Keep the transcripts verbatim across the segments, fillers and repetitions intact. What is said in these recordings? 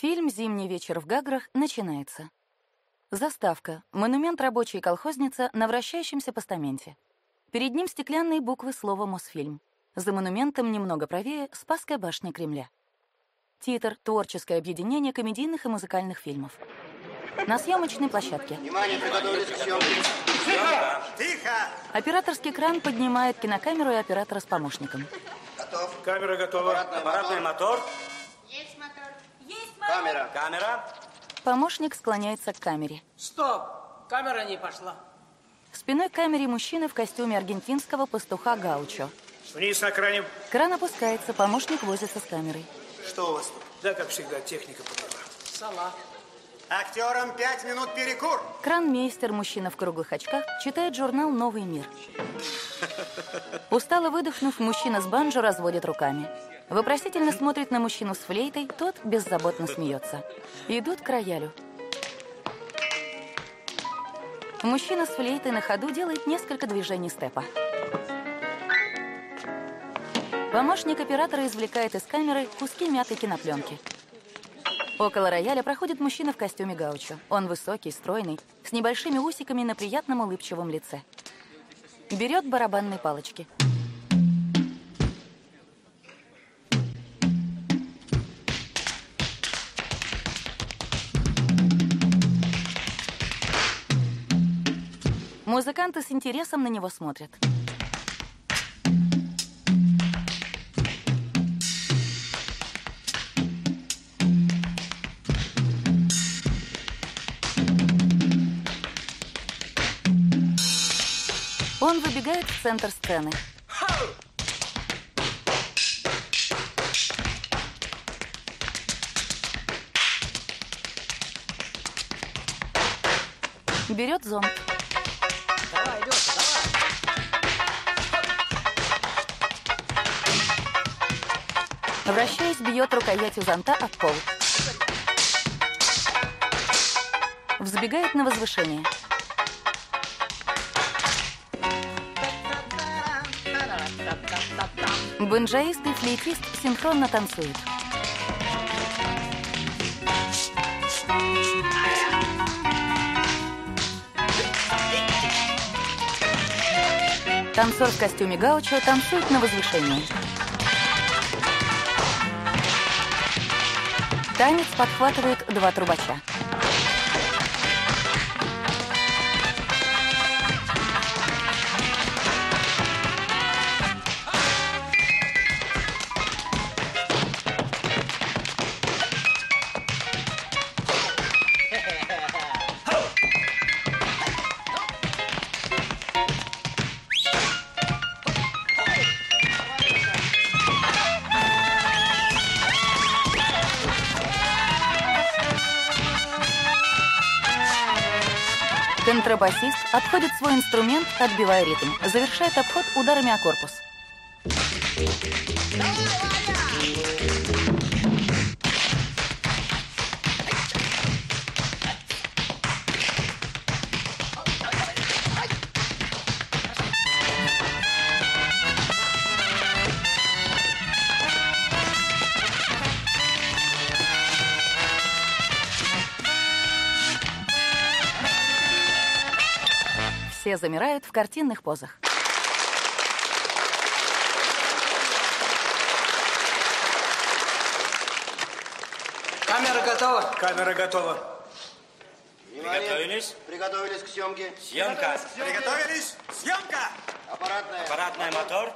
Фильм «Зимний вечер в Гаграх» начинается. Заставка. Монумент рабочей колхозницы на вращающемся постаменте. Перед ним стеклянные буквы слова «Мосфильм». За монументом немного правее Спасская башня Кремля. Титр «Творческое объединение комедийных и музыкальных фильмов». На съемочной площадке. Внимание, приготовились к съемке. Тихо! Тихо! Операторский кран поднимает кинокамеру и оператора с помощником. Готов. Камера готова. Аппаратный, Аппаратный мотор. мотор. Есть мотор. Есть мотор. Камера. Камера. Помощник склоняется к камере. Стоп! Камера не пошла. Спиной к камере мужчина в костюме аргентинского пастуха Гаучо. Вниз на кране. Кран опускается, помощник возится с камерой. Что у вас тут? Да, как всегда, техника подала. Салат. Актерам пять минут перекур. Кранмейстер, мужчина в круглых очках, читает журнал «Новый мир». Устало выдохнув, мужчина с банджо разводит руками. Вопросительно смотрит на мужчину с флейтой, тот беззаботно смеется. Идут к роялю. Мужчина с флейтой на ходу делает несколько движений степа. Помощник оператора извлекает из камеры куски мятой кинопленки. Около рояля проходит мужчина в костюме гаучо. Он высокий, стройный, с небольшими усиками на приятном улыбчивом лице. Берет барабанные палочки. Музыканты с интересом на него смотрят. Он выбегает в центр сцены. Берет зонт. Давай, Лёша, давай. Вращаясь, бьет рукоятью зонта об пол. Взбегает на возвышение. Банджоист и флейтист синхронно танцуют. Танцор в костюме гаучо танцует на возвышении. Танец подхватывают два трубача. Контрабасист обходит свой инструмент, отбивая ритм. Завершает обход ударами о корпус. Все замирают в картинных позах. Камера готова. Камера готова. Внимание. Приготовились. Приготовились к съемке. Съемка. Приготовились. Съемка. Аппаратная. Аппаратный мотор.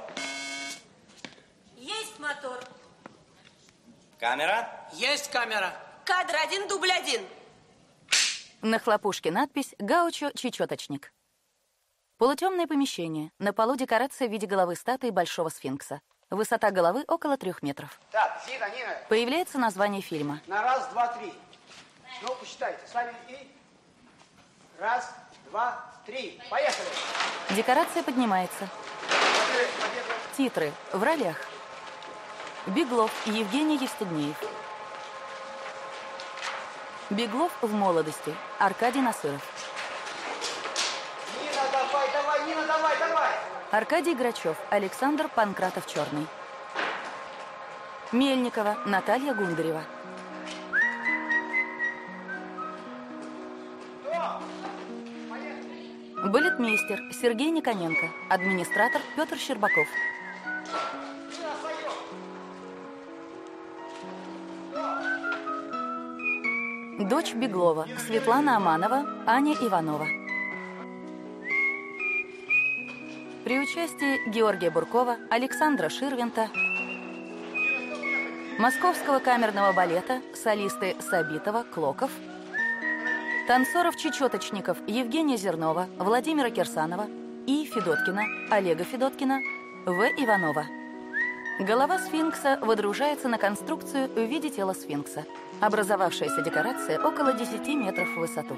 Есть мотор. Камера. Есть камера. Кадр один, дубль один. На хлопушке надпись «Гаучо чечеточник». Полутемное помещение. На полу декорация в виде головы статуи Большого сфинкса. Высота головы около трех метров. Так, Зина, Нина, Появляется название фильма. на раз, два, три. Ну, посчитайте. Сами и... Раз, два, три. Поехали. Декорация поднимается. Побег, побег. Титры. В ролях. Беглов Евгений Евстигнеев. Беглов в молодости. Аркадий Насыров. Нина, давай, давай, Нина, давай, давай. Аркадий Грачев, Александр Панкратов-Черный. Мельникова Наталья Гундарева. Балетмейстер Сергей Никоненко. Администратор Петр Щербаков. Дочь Беглова Светлана Аманова, Аня Иванова. При участии Георгия Буркова, Александра Ширвинта, Московского камерного балета, солисты Сабитова, Клоков, танцоров-чечеточников Евгения Зернова, Владимира Кирсанова, И. Федоткина, Олега Федоткина, В. Иванова. Голова сфинкса водружается на конструкцию в виде тела сфинкса. Образовавшаяся декорация около десяти метров в высоту.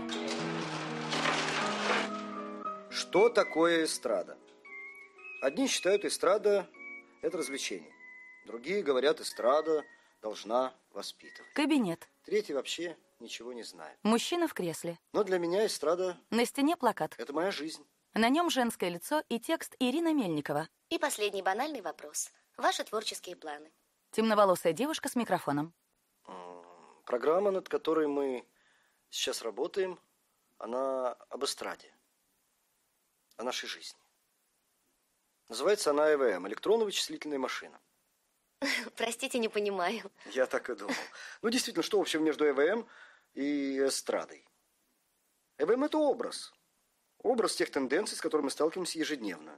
Что такое эстрада? Одни считают, эстрада – это развлечение. Другие говорят, эстрада должна воспитывать. Кабинет. Третий вообще ничего не знает. Мужчина в кресле. Но для меня эстрада На стене плакат. – это моя жизнь. На нем женское лицо и текст Ирина Мельникова. И последний банальный вопрос. Ваши творческие планы. Темноволосая девушка с микрофоном. Программа, над которой мы сейчас работаем, она об эстраде, о нашей жизни. Называется она Э В М – электронно-вычислительная машина. Простите, не понимаю. Я так и думал. Ну, действительно, что общего между Э В М и эстрадой? Э В М – это образ. Образ тех тенденций, с которыми мы сталкиваемся ежедневно.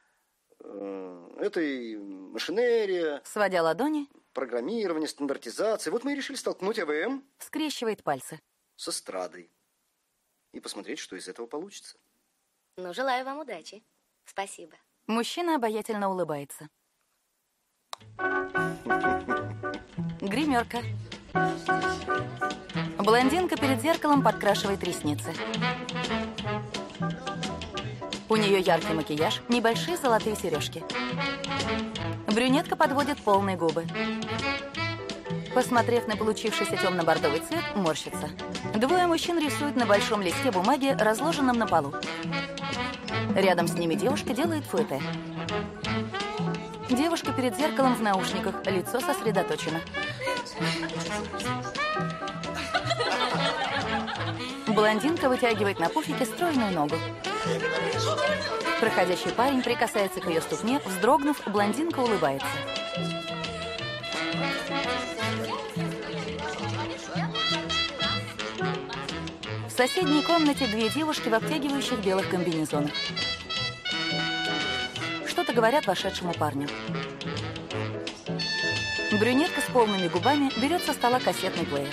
Это и машинерия, Сводя ладони, программирование, стандартизация. Вот мы и решили столкнуть Э В М скрещивает пальцы. с эстрадой и посмотреть, что из этого получится. Ну, желаю вам удачи. Спасибо. Мужчина обаятельно улыбается. Гримерка. Блондинка перед зеркалом подкрашивает ресницы. У нее яркий макияж, небольшие золотые сережки. Брюнетка подводит полные губы. Посмотрев на получившийся темно-бордовый цвет, морщится. Двое мужчин рисуют на большом листе бумаги, разложенном на полу. Рядом с ними девушка делает фуэте. Девушка перед зеркалом в наушниках, лицо сосредоточено. Блондинка вытягивает на пуфике стройную ногу. Проходящий парень прикасается к ее ступне, вздрогнув, блондинка улыбается. В соседней комнате две девушки в обтягивающих белых комбинезонах. Что-то говорят вошедшему парню. Брюнетка с полными губами берет со стола кассетный плеер.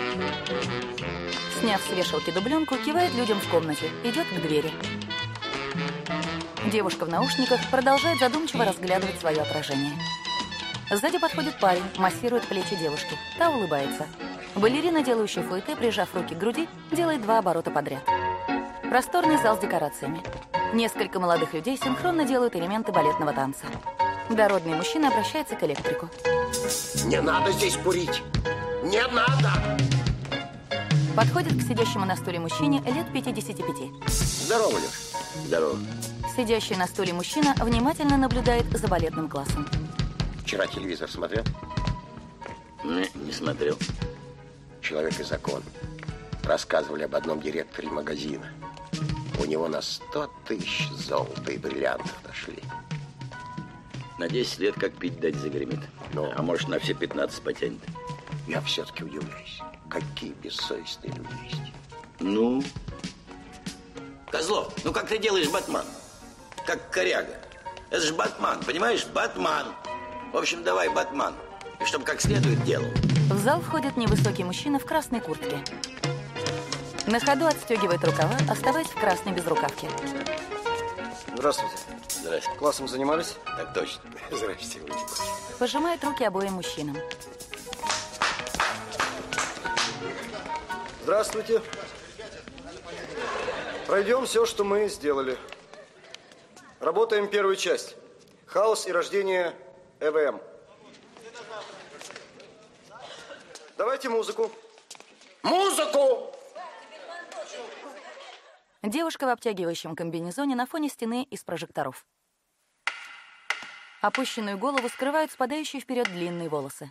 Сняв с вешалки дубленку, кивает людям в комнате, идет к двери. Девушка в наушниках продолжает задумчиво разглядывать свое отражение. Сзади подходит парень, массирует плечи девушки. Та улыбается. Балерина, делающая фуэте, прижав руки к груди, делает два оборота подряд. Просторный зал с декорациями. Несколько молодых людей синхронно делают элементы балетного танца. Дородный мужчина обращается к электрику. Не надо здесь курить! Не надо! Подходит к сидящему на стуле мужчине лет пятидесяти пяти. Здорово, Леш. Здорово. Сидящий на стуле мужчина внимательно наблюдает за балетным классом. Вчера телевизор смотрел? Не, не смотрел. «Человек и закон». Рассказывали об одном директоре магазина. У него на сто тысяч золота и бриллиантов нашли. На десять лет как пить дать загремит. Ну. А может, на все пятнадцать потянет. Я все-таки удивляюсь. Какие бессовестные люди есть. Ну? Козлов, ну как ты делаешь батман? Как коряга. Это же батман, понимаешь? Батман. В общем, давай батман. И чтобы как следует делал. В зал входит невысокий мужчина в красной куртке. На ходу отстегивает рукава, оставаясь в красной безрукавке. Здравствуйте. Здрасте. Классом занимались? Так точно. Здрасте, Владимир. Пожимает руки обоим мужчинам. Здравствуйте. Пройдем все, что мы сделали. Работаем первую часть. Хаос и рождение Э В М. Давайте музыку. Музыку! Девушка в обтягивающем комбинезоне на фоне стены из прожекторов. Опущенную голову скрывают спадающие вперед длинные волосы.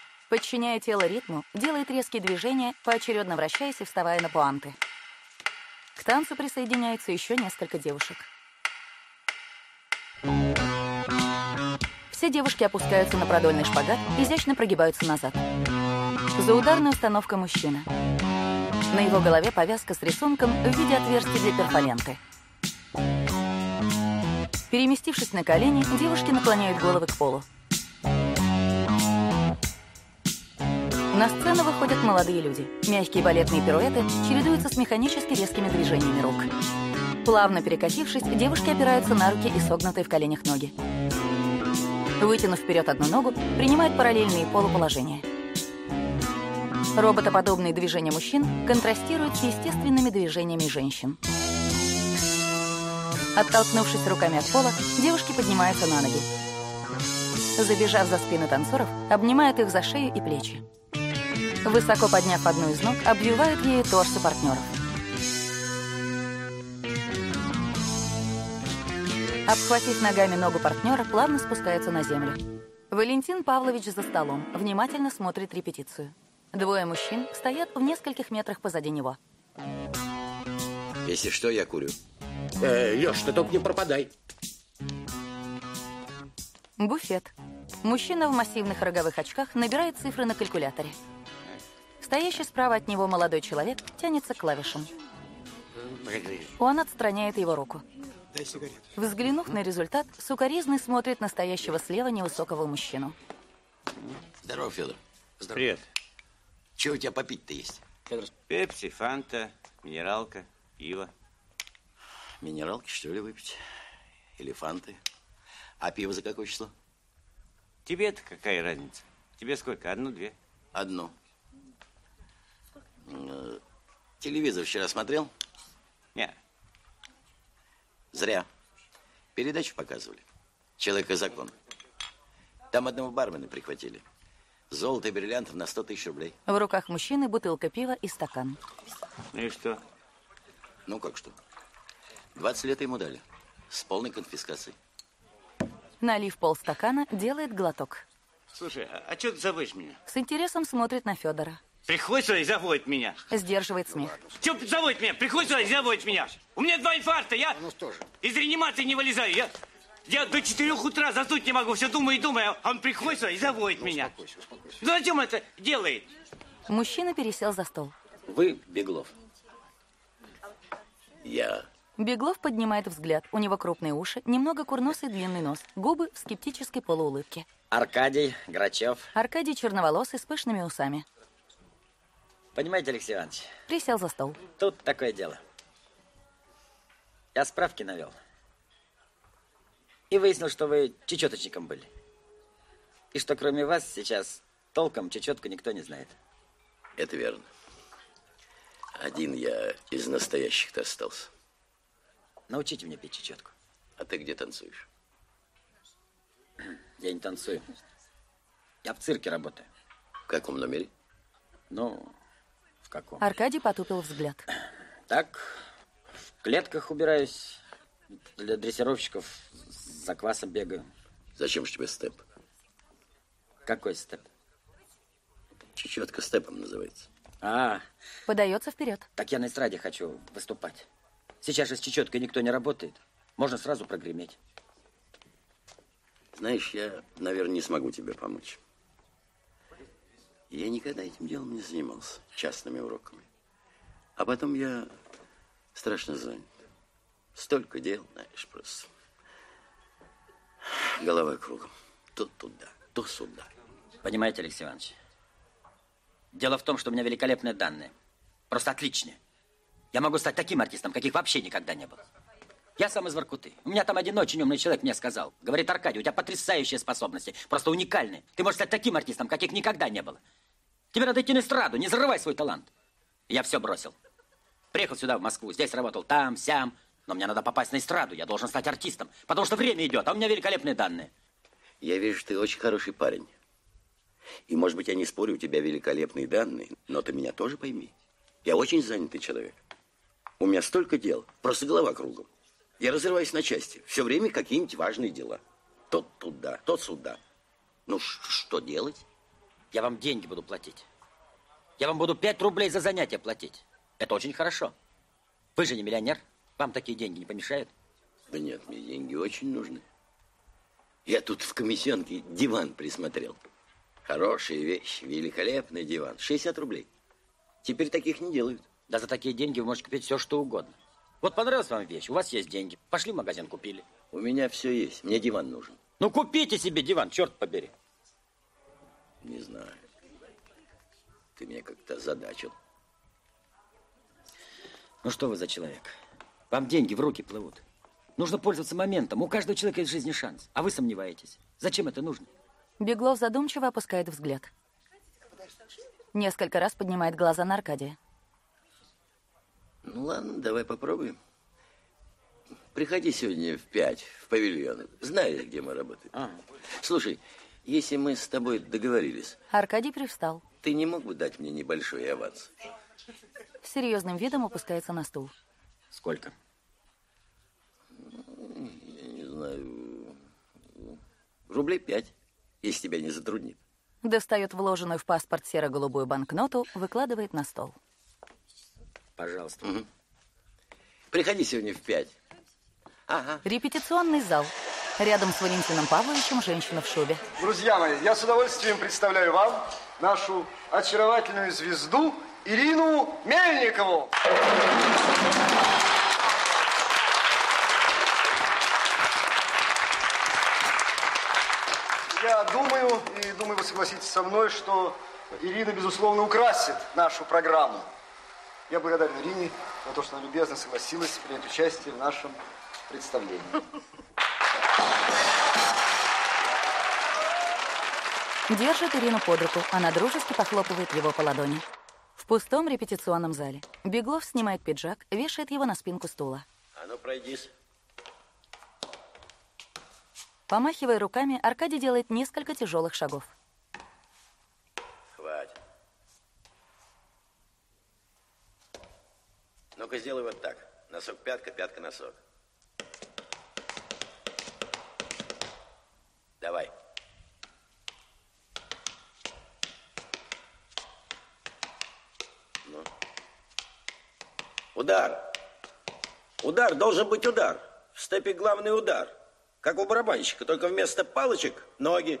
Подчиняя тело ритму, делает резкие движения, поочередно вращаясь и вставая на пуанты. К танцу присоединяются еще несколько девушек. Все девушки опускаются на продольный шпагат, изящно прогибаются назад. За ударной установкой мужчина. На его голове повязка с рисунком в виде отверстия для перфоленты. Переместившись на колени, девушки наклоняют головы к полу. На сцену выходят молодые люди. Мягкие балетные пируэты чередуются с механически резкими движениями рук. Плавно перекатившись, девушки опираются на руки и согнутые в коленях ноги. Вытянув вперед одну ногу, принимают параллельные полуположения. Роботоподобные движения мужчин контрастируют с естественными движениями женщин. Оттолкнувшись руками от пола, девушки поднимаются на ноги. Забежав за спины танцоров, обнимают их за шею и плечи. Высоко подняв одну из ног, обвивают ею торсы партнеров. Обхватив ногами ногу партнера, плавно спускаются на землю. Валентин Павлович за столом внимательно смотрит репетицию. Двое мужчин стоят в нескольких метрах позади него. Если что, я курю. Э, Леш, ты только не пропадай. Буфет. Мужчина в массивных роговых очках набирает цифры на калькуляторе. Стоящий справа от него молодой человек тянется к клавишам. Он отстраняет его руку. Дай сигарету. Взглянув на результат, сукоризный смотрит на стоящего слева невысокого мужчину. Здорово, Федор. Здорово. Привет. Чего у тебя попить-то есть? Пепси, фанта, минералка, пиво. Минералки, что ли, выпить? Или фанты? А пиво за какое число? Тебе-то какая разница? Тебе сколько? Одну-две? Одну. Телевизор вчера смотрел? Нет. Зря. Передачу показывали. «Человек и закон». Там одного бармена прихватили. Золото и бриллиантов на сто тысяч рублей. В руках мужчины бутылка пива и стакан. Ну и что? Ну как что? двадцать лет ему дали. С полной конфискацией. Налив полстакана, делает глоток. Слушай, а, а что ты заводишь меня? С интересом смотрит на Федора. Приходит сюда и заводит меня. Сдерживает смех. Че заводит меня? Приходит сюда и заводит меня. У меня два инфаркта, я Ну что же? из реанимации не вылезаю. Я, я до четырех утра заснуть не могу. Все думаю и думаю, а он приходит сюда и заводит Ну, меня. успокойся, успокойся. Ну зачем это делает? Мужчина пересел за стол. Вы Беглов. Я. Беглов поднимает взгляд. У него крупные уши, немного курносый длинный нос, губы в скептической полуулыбке. Аркадий Грачев. Аркадий черноволосый с пышными усами. Понимаете, Алексей Иванович, Присел за стол. тут такое дело. Я справки навел. И выяснил, что вы чечеточником были. И что кроме вас сейчас толком чечетку никто не знает. Это верно. Один я из настоящих-то остался. Научите меня петь чечетку. А ты где танцуешь? Я не танцую. Я в цирке работаю. В каком номере? Ну, в каком? Аркадий потупил взгляд. Так, в клетках убираюсь. Для дрессировщиков за квасом бегаю. Зачем же тебе степ? Какой степ? Чечетка степом называется. А, Подается вперед. так я на эстраде хочу выступать. Сейчас же с чечеткой никто не работает. Можно сразу прогреметь. Знаешь, я, наверное, не смогу тебе помочь. Я никогда этим делом не занимался, частными уроками. А потом я страшно занят. Столько дел, знаешь, просто. Голова кругом. То туда, то сюда. Понимаете, Алексей Иванович? Дело в том, что у меня великолепные данные. Просто отличные. Я могу стать таким артистом, каких вообще никогда не было. Я сам из Воркуты. У меня там один очень умный человек мне сказал. Говорит, Аркадий, у тебя потрясающие способности. Просто уникальные. Ты можешь стать таким артистом, каких никогда не было. Тебе надо идти на эстраду, не зарывай свой талант. И я все бросил. Приехал сюда, в Москву. Здесь работал там, сям. Но мне надо попасть на эстраду. Я должен стать артистом. Потому что время идет, а у меня великолепные данные. Я вижу, ты очень хороший парень. И, может быть, я не спорю, у тебя великолепные данные, но ты меня тоже пойми. Я очень занятый человек. У меня столько дел, просто голова кругом. Я разрываюсь на части. Все время какие-нибудь важные дела. То туда, то сюда. Ну, что делать? Я вам деньги буду платить. Я вам буду пять рублей за занятие платить. Это очень хорошо. Вы же не миллионер. Вам такие деньги не помешают? Да нет, мне деньги очень нужны. Я тут в комиссионке диван присмотрел. Хорошая вещь, великолепный диван. шестьдесят рублей. Теперь таких не делают. Да за такие деньги вы можете купить все, что угодно. Вот понравилась вам вещь, у вас есть деньги. Пошли в магазин, купили. У меня все есть, мне диван нужен. Ну купите себе диван, черт побери. Не знаю. Ты меня как-то озадачил. Ну что вы за человек? Вам деньги в руки плывут. Нужно пользоваться моментом. У каждого человека есть в жизни шанс. А вы сомневаетесь. Зачем это нужно? Беглов задумчиво опускает взгляд. Несколько раз поднимает глаза на Аркадия. Ну ладно, давай попробуем. Приходи сегодня в пять в павильон. Знаешь, где мы работаем? А. Слушай, если мы с тобой договорились... Аркадий привстал. Ты не мог бы дать мне небольшой аванс? С серьезным видом опускается на стул. Сколько? Я не знаю... Рублей пять, если тебя не затруднит. Достает вложенную в паспорт серо-голубую банкноту, выкладывает на стол. Пожалуйста. Угу. Приходи сегодня в пять. Ага. Репетиционный зал. Рядом с Валентином Павловичем женщина в шубе. Друзья мои, я с удовольствием представляю вам нашу очаровательную звезду Ирину Мельникову. Я думаю, и думаю, вы согласитесь со мной, что Ирина, безусловно, украсит нашу программу. Я благодарен Ирине за то, что она любезно согласилась принять участие в нашем представлении. Держит Ирину под руку, она дружески похлопывает его по ладони. В пустом репетиционном зале Беглов снимает пиджак, вешает его на спинку стула. А ну, пройдись. Помахивая руками, Аркадий делает несколько тяжелых шагов. Хватит. Ну-ка, сделай вот так. Носок, пятка, пятка, носок. Давай. Ну. Удар. Удар, должен быть удар. В степе главный удар. Как у барабанщика, только вместо палочек ноги.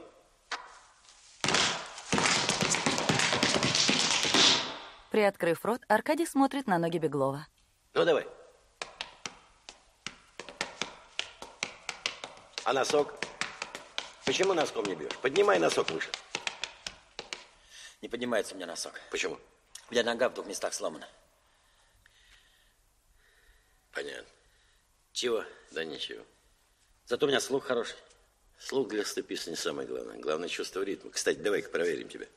Приоткрыв рот, Аркадий смотрит на ноги Беглова. Ну, давай. А носок? Почему носком не бьешь? Поднимай носок выше. Не поднимается у меня носок. Почему? У меня нога в двух местах сломана. Понятно. Чего? Да ничего. Зато у меня слух хороший. Слух для степиста не самое главное. Главное чувство ритма. Кстати, давай-ка проверим тебя.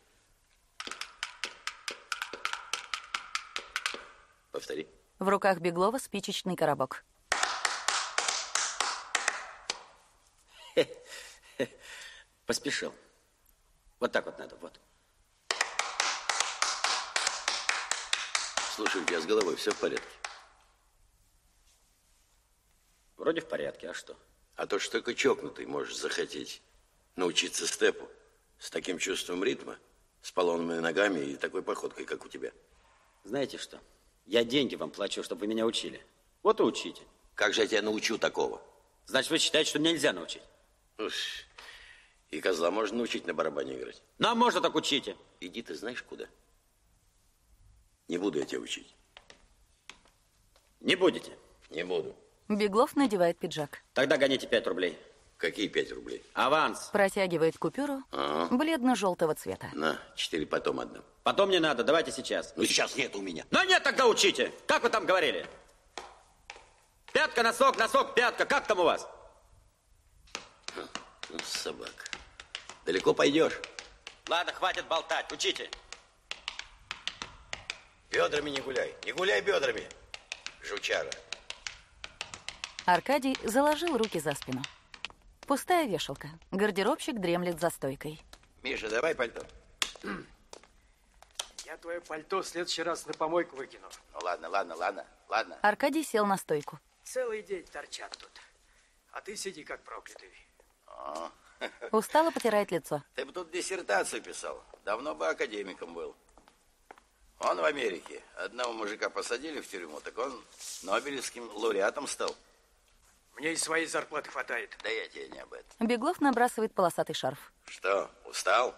Повтори. В руках Беглова спичечный коробок. Поспешил. Вот так вот надо, вот. Слушай, у тебя с головой все в порядке? Вроде в порядке, а что? А то, что только чокнутый можешь захотеть научиться степу с таким чувством ритма, с поломанными ногами и такой походкой, как у тебя. Знаете что? Я деньги вам плачу, чтобы вы меня учили. Вот и учите. Как же я тебя научу такого? Значит, вы считаете, что меня нельзя научить? Уж, и козла можно научить на барабане играть. Нам можно, так учите. Иди ты знаешь куда. Не буду я тебя учить. Не будете? Не буду. Беглов надевает пиджак. Тогда гоните пять рублей. Какие пять рублей? Аванс. Протягивает купюру Ага. бледно-желтого цвета. На, четыре потом отдам. Потом не надо, давайте сейчас. Ну, сейчас нет у меня. Ну, нет, тогда учите. Как вы там говорили? Пятка, носок, носок, пятка. Как там у вас? Ну, собака. Далеко пойдешь? Ладно, хватит болтать. Учите. Бедрами не гуляй. Не гуляй бедрами, жучара. Аркадий заложил руки за спину. Пустая вешалка. Гардеробщик дремлет за стойкой. Миша, давай пальто. Я твое пальто в следующий раз на помойку выкину. Ну, ладно, ладно, ладно, ладно. Аркадий сел на стойку. Целый день торчат тут. А ты сиди как проклятый. О, Устало потирает лицо. ты бы тут диссертацию писал. Давно бы академиком был. Он в Америке. Одного мужика посадили в тюрьму, так он Нобелевским лауреатом стал. Мне и своей зарплаты хватает. Да я тебе не об этом. Беглов набрасывает полосатый шарф. Что, устал?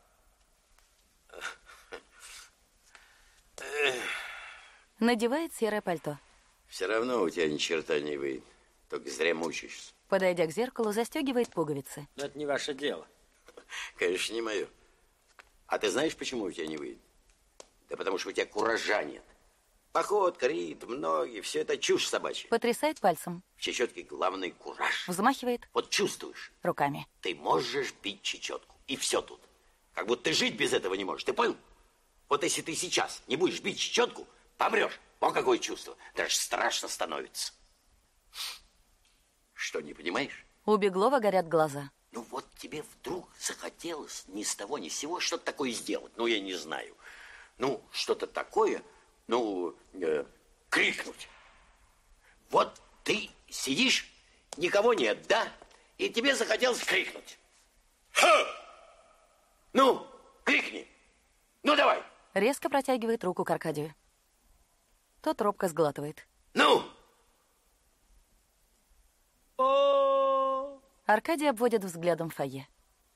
Надевает серое пальто. Все равно у тебя ни черта не выйдет. Только зря мучаешься. Подойдя к зеркалу, застегивает пуговицы. Но это не ваше дело. Конечно, не мое. А ты знаешь, почему у тебя не выйдет? Да потому что у тебя куража нет. Походка, ритм, ноги, все это чушь собачья. Потрясает пальцем. В чечетке главный кураж. Взмахивает. Вот чувствуешь. Руками. Ты можешь бить чечетку. И все тут. Как будто ты жить без этого не можешь. Ты понял? Вот если ты сейчас не будешь бить чечетку, помрешь. Вон какое чувство. Даже страшно становится. Что, не понимаешь? У Беглова горят глаза. Ну вот тебе вдруг захотелось ни с того ни с сего что-то такое сделать. Ну, я не знаю. Ну, что-то такое, ну, э, крикнуть. Вот ты сидишь, никого нет, да? И тебе захотелось крикнуть. Ха! Ну, крикни. Ну, давай. Резко протягивает руку к Аркадию. Тот робко сглатывает. Ну! Аркадий обводит взглядом фойе.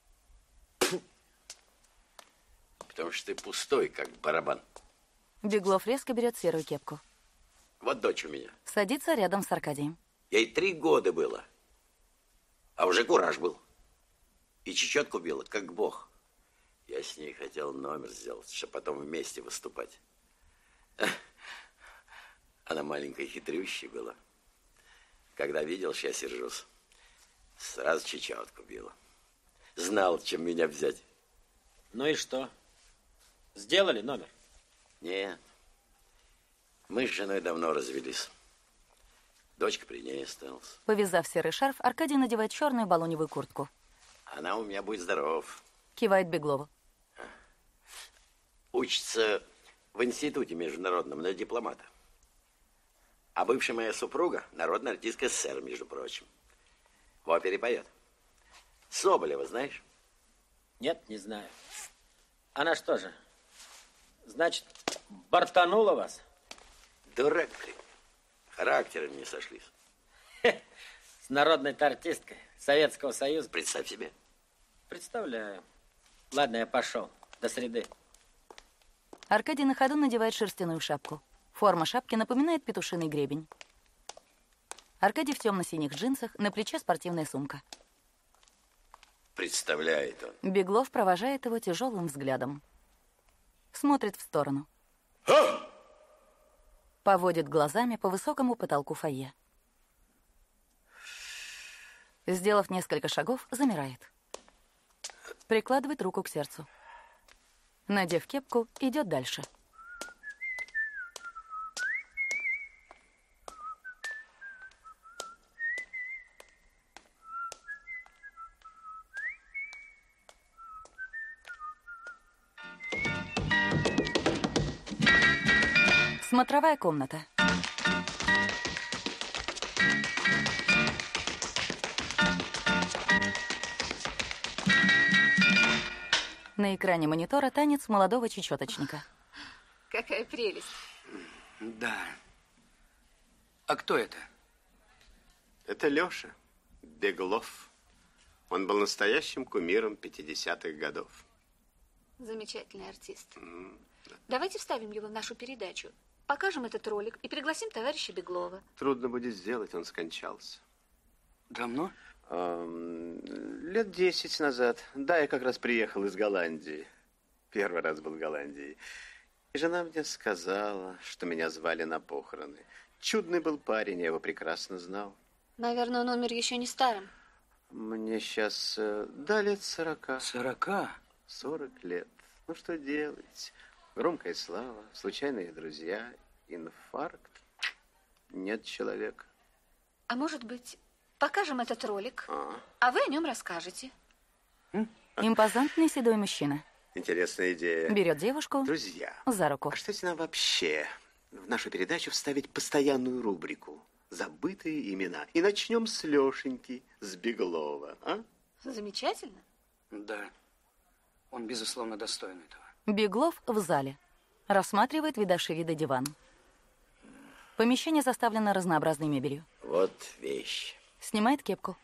Потому что ты пустой, как барабан. Беглов резко берет серую кепку. Вот дочь у меня. Садится рядом с Аркадием. Ей три года было. А уже кураж был. И чечетку била, как бог. Я с ней хотел номер сделать, чтобы потом вместе выступать. Она маленькая хитрющая была. Когда видел, что я сержусь, сразу чечетку била. Знал, чем меня взять. Ну и что? Сделали номер? Нет. Мы с женой давно развелись. Дочка при ней осталась. Повязав серый шарф, Аркадий надевает черную балоневую куртку. Она у меня будет здоров. Кивает Беглову. Учится в институте международном на дипломата. А бывшая моя супруга народная артистка СССР, между прочим. В опере поет. Соболева, знаешь? Нет, не знаю. Она что же, значит, бортанула вас? Дурак ты. Характером не сошлись. Хе, с народной-то артисткой Советского Союза. Представь себе. Представляю. Ладно, я пошел. До среды. Аркадий на ходу надевает шерстяную шапку. Форма шапки напоминает петушиный гребень. Аркадий в темно-синих джинсах, на плече спортивная сумка. Представляет он. Беглов провожает его тяжелым взглядом. Смотрит в сторону. А! Поводит глазами по высокому потолку фойе. Сделав несколько шагов, замирает. Прикладывает руку к сердцу. Надев кепку, идет дальше. Смотровая комната. На экране монитора танец молодого чечеточника. Какая прелесть. Да. А кто это? Это Леша Беглов. Он был настоящим кумиром пятидесятых годов. Замечательный артист. Mm, да. Давайте вставим его в нашу передачу. Покажем этот ролик и пригласим товарища Беглова. Трудно будет сделать, он скончался. Давно? Эм, лет десять назад. Да, я как раз приехал из Голландии. Первый раз был в Голландии. И жена мне сказала, что меня звали на похороны. Чудный был парень, я его прекрасно знал. Наверное, он умер еще не старым. Мне сейчас, э, да, лет сорока. Сорока? Сорок лет. Ну, что делать? Громкая слава, случайные друзья, инфаркт. Нет человека. А может быть, покажем этот ролик, а, а вы о нем расскажете? Импозантный седой мужчина. Интересная идея. Берет девушку Друзья, за руку. а что если нам вообще в нашу передачу вставить постоянную рубрику «Забытые имена»? И начнем с Лешеньки, с Беглова, а? Замечательно. Да. Он, безусловно, достоин этого. Беглов в зале. Рассматривает видавший виды диван. Помещение заставлено разнообразной мебелью. Вот вещь. Снимает кепку.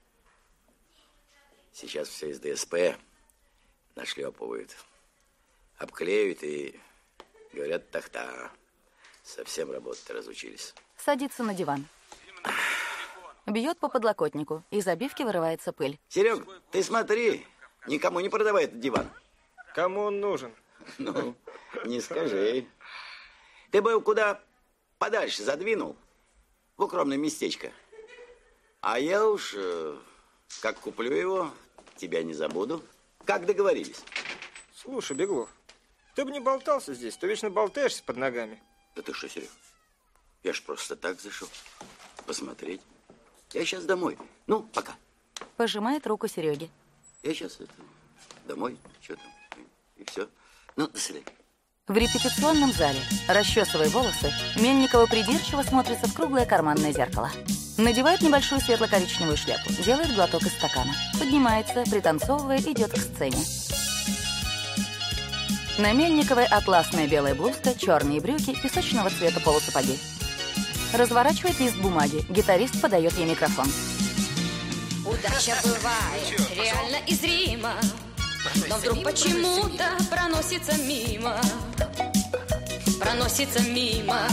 Сейчас все из ДСП нашлепывают. Обклеют и говорят, тахта. Совсем работать разучились. Садится на диван. Бьет по подлокотнику. Из обивки вырывается пыль. Серег, ты смотри, никому не продавай этот диван. Кому он нужен? Ну, не скажи. Ты бы его куда подальше задвинул, в укромное местечко. А я уж, э, как куплю его, тебя не забуду. Как договорились? Слушай, Беглов, ты бы не болтался здесь, ты вечно болтаешься под ногами. Да ты что, Серег? Я ж просто так зашел. Посмотреть. Я сейчас домой. Ну, пока. Пожимает руку Сереге. Я сейчас это, домой, что там, и, и все. Ну, до свидания. В репетиционном зале, расчесывая волосы, Мельникова придирчиво смотрится в круглое карманное зеркало. Надевает небольшую светло-коричневую шляпу, делает глоток из стакана. Поднимается, пританцовывая, идет к сцене. На Мельниковой атласная белая блузка, черные брюки, песочного цвета полусапоги. Разворачивает лист бумаги. Гитарист подает ей микрофон. Удача бывает реально из Рима, но вдруг почему-то проносится мимо. Проносится мимо.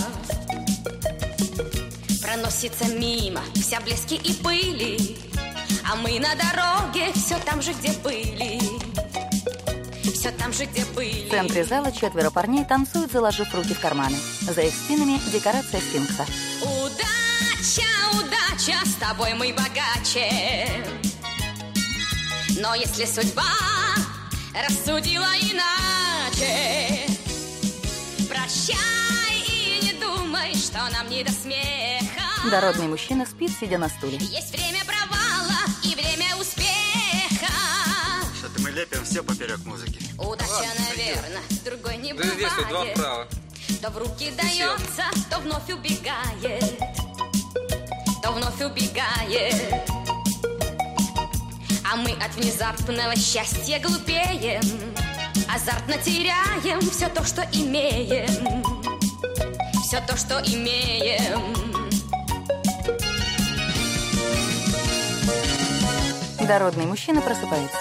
Проносится мимо, вся в блеске и пыли, а мы на дороге все там же, где были. Все там же, где были. В центре зала четверо парней танцуют, заложив руки в карманы. За их спинами декорация сфинкса. Удача, удача, с тобой мы богаче. Но если судьба рассудила иначе, прощай и не думай, что нам не до смеха. Дородный мужчина спит, сидя на стуле. Есть время провала и время успеха. Что-то мы лепим все поперек музыки. Удача, Ладно, наверное, другой не да здесь вот два бывает. вправо. То в руки дается, то вновь убегает. То вновь убегает. А мы от внезапного счастья глупеем, азартно теряем все то, что имеем. Все то, что имеем. Дородный мужчина просыпается.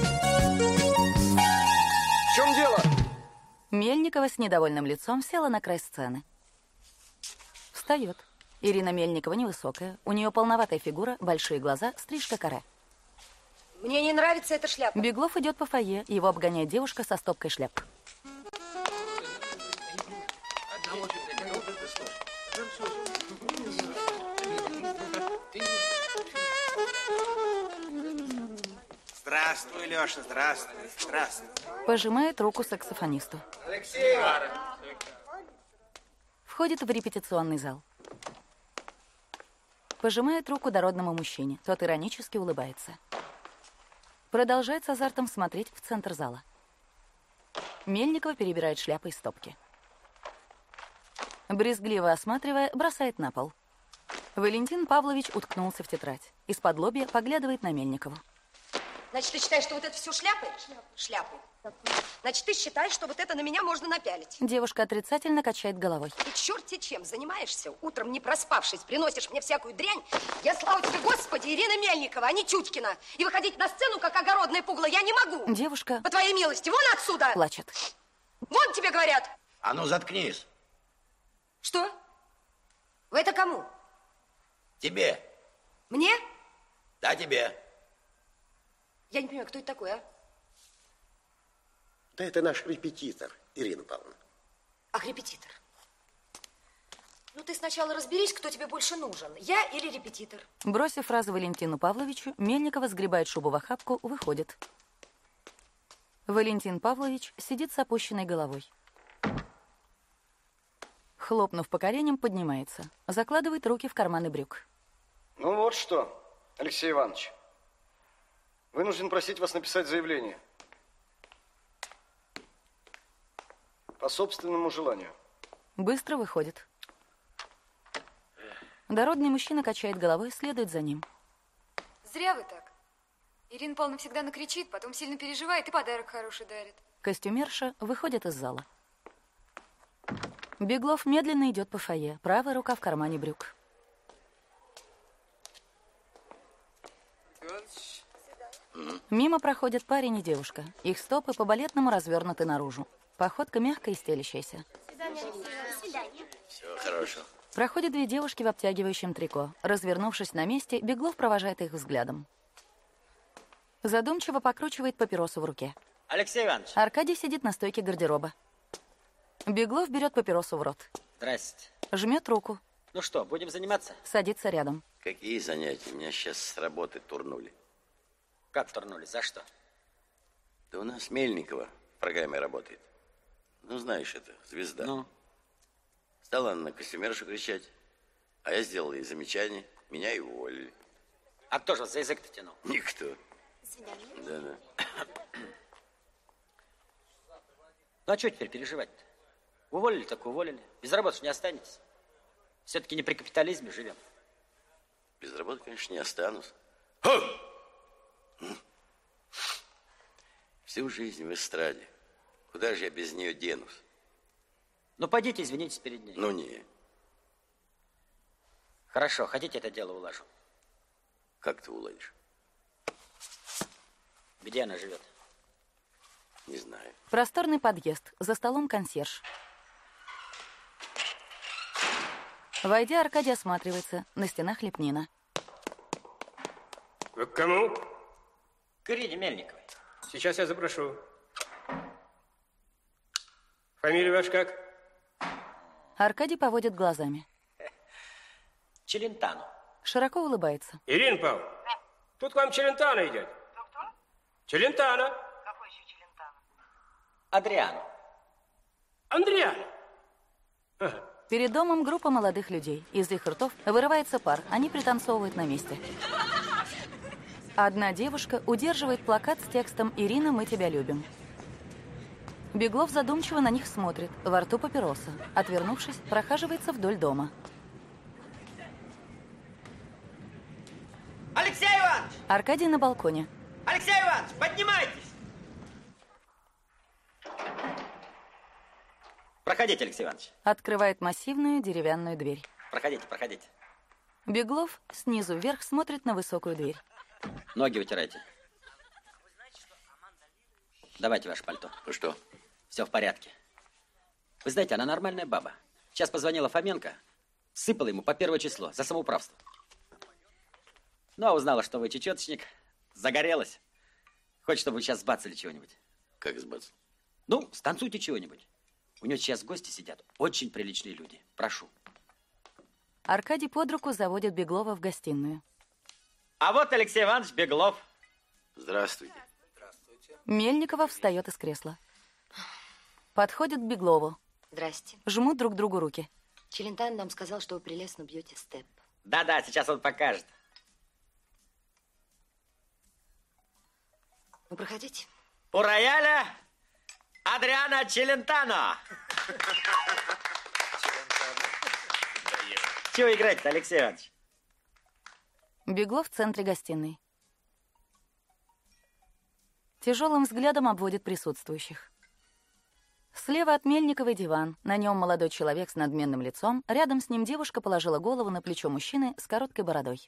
В чем дело? Мельникова с недовольным лицом села на край сцены. Встает. Ирина Мельникова невысокая, у нее полноватая фигура, большие глаза, стрижка каре. Мне не нравится эта шляпа. Беглов идет по фойе, его обгоняет девушка со стопкой шляп. Здравствуй, Леша, здравствуй, здравствуй. Пожимает руку саксофонисту. Алексей! Входит в репетиционный зал. Пожимает руку дородному мужчине. Тот иронически улыбается. Продолжает с азартом смотреть в центр зала. Мельникова перебирает шляпы из стопки. Брезгливо осматривая, бросает на пол. Валентин Павлович уткнулся в тетрадь. Из-под лобья поглядывает на Мельникову. Значит, ты считаешь, что вот это все шляпы? Шляпы. Значит, ты считаешь, что вот это на меня можно напялить? Девушка отрицательно качает головой. Ты черти чем занимаешься? Утром не проспавшись, приносишь мне всякую дрянь. Я, слава тебе, Господи, Ирина Мельникова, а не Тютькина. И выходить на сцену, как огородное пугло, я не могу. Девушка... По твоей милости, вон отсюда. Плачет. Вон тебе говорят. А ну, заткнись. Что? Вы это кому? Тебе. Мне? Да, тебе. Я не понимаю, кто это такой, а? Да это наш репетитор, Ирина Павловна. Ах, репетитор. Ну, ты сначала разберись, кто тебе больше нужен, я или репетитор. Бросив фразу Валентину Павловичу, Мельникова сгребает шубу в охапку, выходит. Валентин Павлович сидит с опущенной головой. Хлопнув по коленям, поднимается. Закладывает руки в карманы брюк. Ну вот что, Алексей Иванович. Вынужден просить вас написать заявление. По собственному желанию. Быстро выходит. Дородный мужчина качает головой, следует за ним. Зря вы так. Ирина Павловна всегда накричит, потом сильно переживает и подарок хороший дарит. Костюмерша выходит из зала. Беглов медленно идет по фойе, правая рука в кармане брюк. Мимо проходят парень и девушка. Их стопы по-балетному развернуты наружу. Походка мягкая и стелящаяся. Все хорошо. Проходят две девушки в обтягивающем трико. Развернувшись на месте, Беглов провожает их взглядом. Задумчиво покручивает папиросу в руке. Алексей Иванович. Аркадий сидит на стойке гардероба. Беглов берет папиросу в рот. Здрасте. Жмет руку. Ну что, будем заниматься? Садится рядом. Какие занятия? Меня сейчас с работы турнули. Как турнули? За что? Да у нас Мельникова в программе работает. Ну, знаешь, это звезда. Ну? Стала она на костюмершу кричать, а я сделал ей замечание. Меня и уволили. А кто же вас за язык-то тянул? Никто. До свидания. Да-да. Ну, а что теперь переживать-то? Уволили, так уволили. Без работы ж не останетесь. Все-таки не при капитализме живем. Без работы, конечно, не останусь. Всю жизнь в эстраде. Куда же я без нее денусь? Ну, пойдите, извинитесь перед ней. Ну, не. Хорошо, хотите, это дело уложу. Как ты уладишь? Где она живет? Не знаю. Просторный подъезд. За столом консьерж. Войдя, Аркадий осматривается. На стенах лепнина. Вы к кому? К Ирине Мельниковой. Сейчас я запрошу. Фамилия ваша как? Аркадий поводит глазами. Челентано. Широко улыбается. Ирина Павловна, тут к вам Челентано идет. Кто-кто? Челентано. Какой еще Челентано? Адриано. Андриано. Ага. Перед домом группа молодых людей. Из их ртов вырывается пар. Они пританцовывают на месте. Одна девушка удерживает плакат с текстом «Ирина, мы тебя любим». Беглов задумчиво на них смотрит. Во рту папироса. Отвернувшись, прохаживается вдоль дома. Алексей Иванович! Аркадий на балконе. Алексей Иванович, поднимайтесь! Проходите, Алексей Иванович. Открывает массивную деревянную дверь. Проходите, проходите. Беглов снизу вверх смотрит на высокую дверь. Ноги вытирайте. Давайте ваше пальто. Ну что? Все в порядке. Вы знаете, она нормальная баба. Сейчас позвонила Фоменко, сыпала ему по первое число за самоуправство. Ну, а узнала, что вы чечеточник, загорелась. Хочет, чтобы вы сейчас сбацали чего-нибудь. Как сбацал? Ну, станцуйте чего-нибудь. У нее сейчас гости сидят, очень приличные люди. Прошу. Аркадий под руку заводит Беглова в гостиную. А вот Алексей Иванович Беглов. Здравствуйте. Мельникова встает из кресла. Подходит к Беглову. Здрасте. Жмут друг другу руки. Челентано нам сказал, что вы прелестно бьете степ. Да-да, сейчас он покажет. Ну, проходите. У рояля Адриано Челентано. Чего играть-то, Алексей Иванович? Беглов в центре гостиной. Тяжелым взглядом обводит присутствующих. Слева от Мельниковой диван. На нем молодой человек с надменным лицом. Рядом с ним девушка положила голову на плечо мужчины с короткой бородой.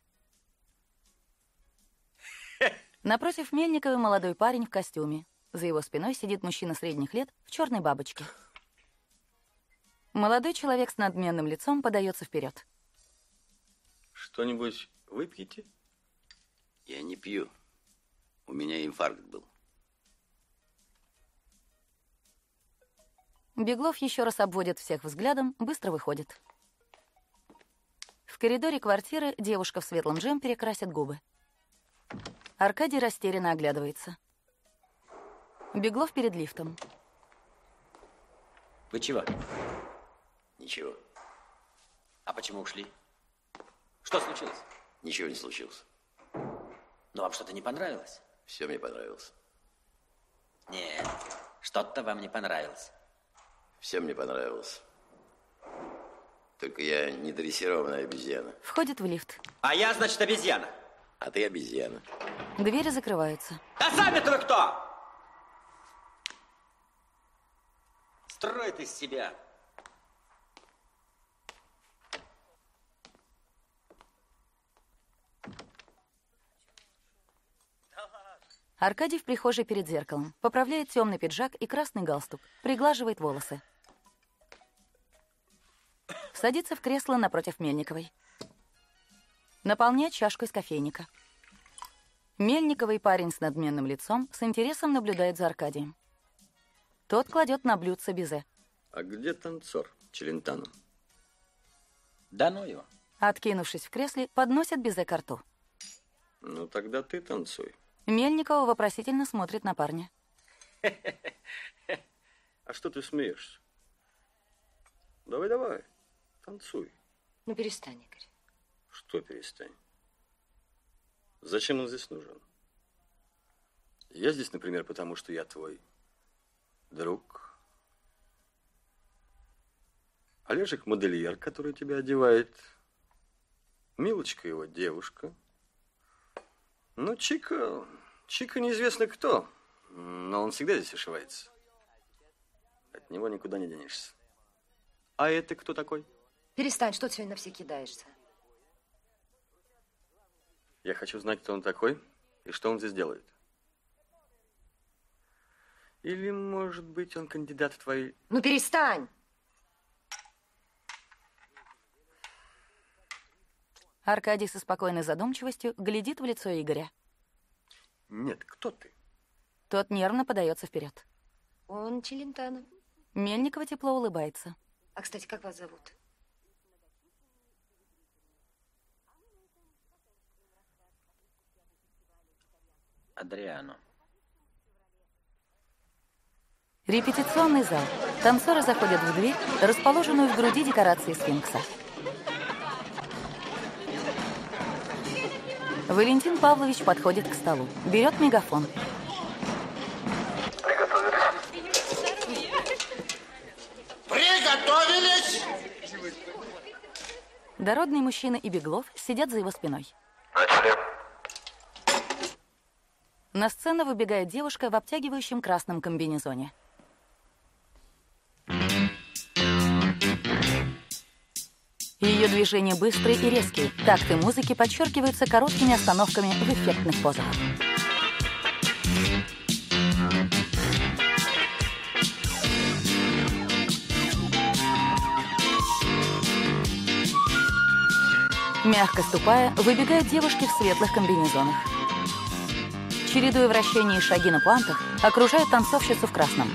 Напротив Мельниковой молодой парень в костюме. За его спиной сидит мужчина средних лет в черной бабочке. Молодой человек с надменным лицом подается вперед. Что-нибудь выпьете? Я не пью. У меня инфаркт был. Беглов еще раз обводит всех взглядом, быстро выходит. В коридоре квартиры девушка в светлом джемпере красит губы. Аркадий растерянно оглядывается. Беглов перед лифтом. Вы чего? Ничего. А почему ушли? Что случилось? Ничего не случилось. Ну, вам что-то не понравилось? Все мне понравилось. Нет, что-то вам не понравилось. Все мне понравилось. Только я не дрессированная обезьяна. Входит в лифт. А я, значит, обезьяна. А ты обезьяна. Двери закрываются. А сами-то вы кто? Строит из себя Аркадий в прихожей перед зеркалом. Поправляет темный пиджак и красный галстук. Приглаживает волосы. Садится в кресло напротив Мельниковой. Наполняет чашку из кофейника. Мельниковый парень с надменным лицом с интересом наблюдает за Аркадием. Тот кладет на блюдце безе. А где танцор Челентано? Да ну его. Откинувшись в кресле, подносит безе ко рту. Ну, тогда ты танцуй. Мельникова вопросительно смотрит на парня. А что ты смеешься? Давай, давай, танцуй. Ну, перестань, Игорь. Что перестань? Зачем он здесь нужен? Я здесь, например, потому что я твой друг. Олежек модельер, который тебя одевает. Милочка его девушка. Ну, Чика... Чика неизвестно кто. Но он всегда здесь ошивается. От него никуда не денешься. А это кто такой? Перестань, что ты сегодня на все кидаешься? Я хочу знать, кто он такой и что он здесь делает. Или, может быть, он кандидат в твои... Ну, перестань! Аркадий со спокойной задумчивостью глядит в лицо Игоря. Нет, кто ты? Тот нервно подается вперед. Он Челентано. Мельникова тепло улыбается. А, кстати, как вас зовут? Адриано. Репетиционный зал. Танцоры заходят в дверь, расположенную в груди декорации сфинкса. Валентин Павлович подходит к столу. Берет мегафон. Приготовились! Дородный мужчина и Беглов сидят за его спиной. Начали. На сцену выбегает девушка в обтягивающем красном комбинезоне. Ее движения быстрые и резкие. Такты музыки подчеркиваются короткими остановками в эффектных позах. Мягко ступая, выбегают девушки в светлых комбинезонах. Чередуя вращения и шаги на пуантах, окружают танцовщицу в красном.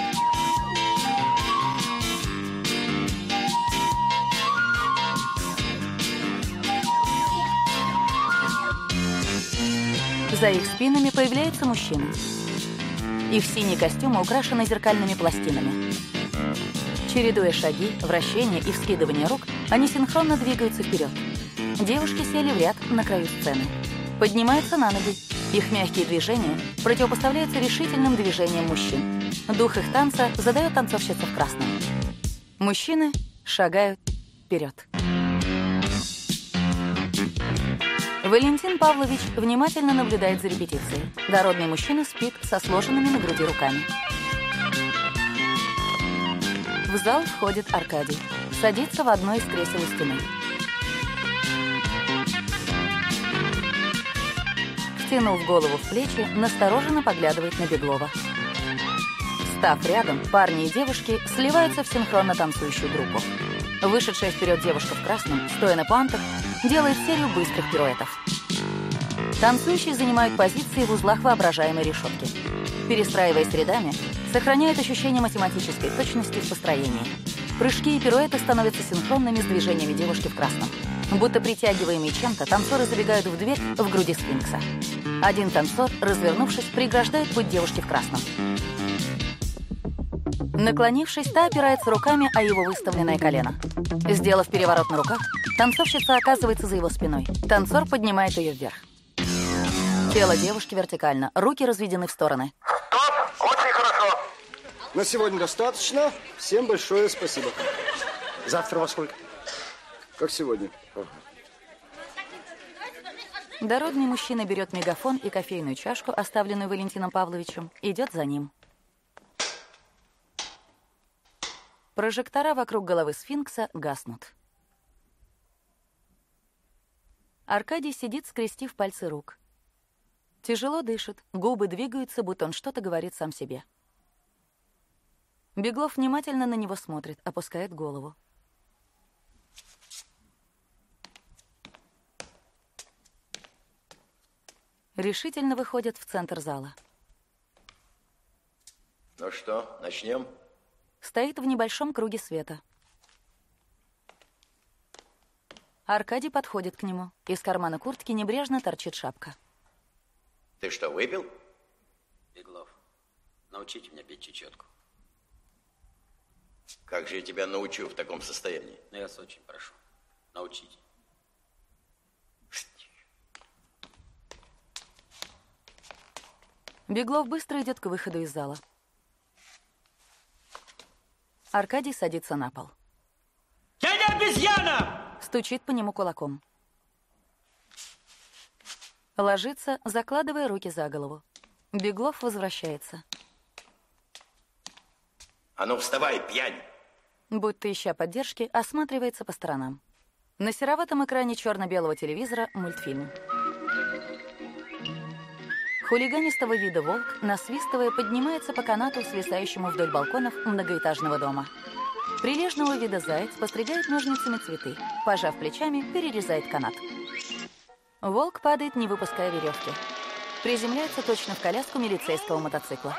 За их спинами появляются мужчины. Их синие костюмы украшены зеркальными пластинами. Чередуя шаги, вращения и вскидывания рук, они синхронно двигаются вперед. Девушки сели в ряд на краю сцены. Поднимаются на ноги. Их мягкие движения противопоставляются решительным движениям мужчин. Дух их танца задает танцовщица в красном. Мужчины шагают вперед. Валентин Павлович внимательно наблюдает за репетицией. Дородный мужчина спит со сложенными на груди руками. В зал входит Аркадий. Садится в одно из кресел у стены. Втянув голову в плечи, настороженно поглядывает на Беглова. Став рядом, парни и девушки сливаются в синхронно танцующую группу. Вышедшая вперед девушка в красном, стоя на пуантах, делает серию быстрых пируэтов. Танцующие занимают позиции в узлах воображаемой решетки. Перестраиваясь рядами, сохраняют ощущение математической точности в построении. Прыжки и пируэты становятся синхронными с движениями девушки в красном. Будто притягиваемые чем-то, танцоры забегают в дверь в груди сфинкса. Один танцор, развернувшись, преграждает путь девушке в красном. Наклонившись, та опирается руками о его выставленное колено. Сделав переворот на руках, танцовщица оказывается за его спиной. Танцор поднимает ее вверх. Тело девушки вертикально, руки разведены в стороны. Стоп! Очень хорошо! На сегодня достаточно. Всем большое спасибо. Завтра во сколько? Как сегодня. Ага. Дородный мужчина берет мегафон и кофейную чашку, оставленную Валентином Павловичем, идет за ним. Прожектора вокруг головы сфинкса гаснут. Аркадий сидит, скрестив пальцы рук. Тяжело дышит, губы двигаются, будто он что-то говорит сам себе. Беглов внимательно на него смотрит, опускает голову. Решительно выходит в центр зала. Ну что, начнем? Стоит в небольшом круге света. Аркадий подходит к нему. Из кармана куртки небрежно торчит шапка. Ты что, выпил? Беглов, научите меня петь чечетку. Как же я тебя научу в таком состоянии? Ну, я вас очень прошу, научите. Беглов быстро идет к выходу из зала. Аркадий садится на пол. Я не обезьяна! Стучит по нему кулаком. Ложится, закладывая руки за голову. Беглов возвращается. А ну вставай, пьянь! Будто ища поддержки, осматривается по сторонам. На сероватом экране черно-белого телевизора мультфильм. Хулиганистого вида волк, насвистывая, поднимается по канату, свисающему вдоль балконов многоэтажного дома. Прилежного вида заяц постригает ножницами цветы. Пожав плечами, перерезает канат. Волк падает, не выпуская веревки. Приземляется точно в коляску милицейского мотоцикла.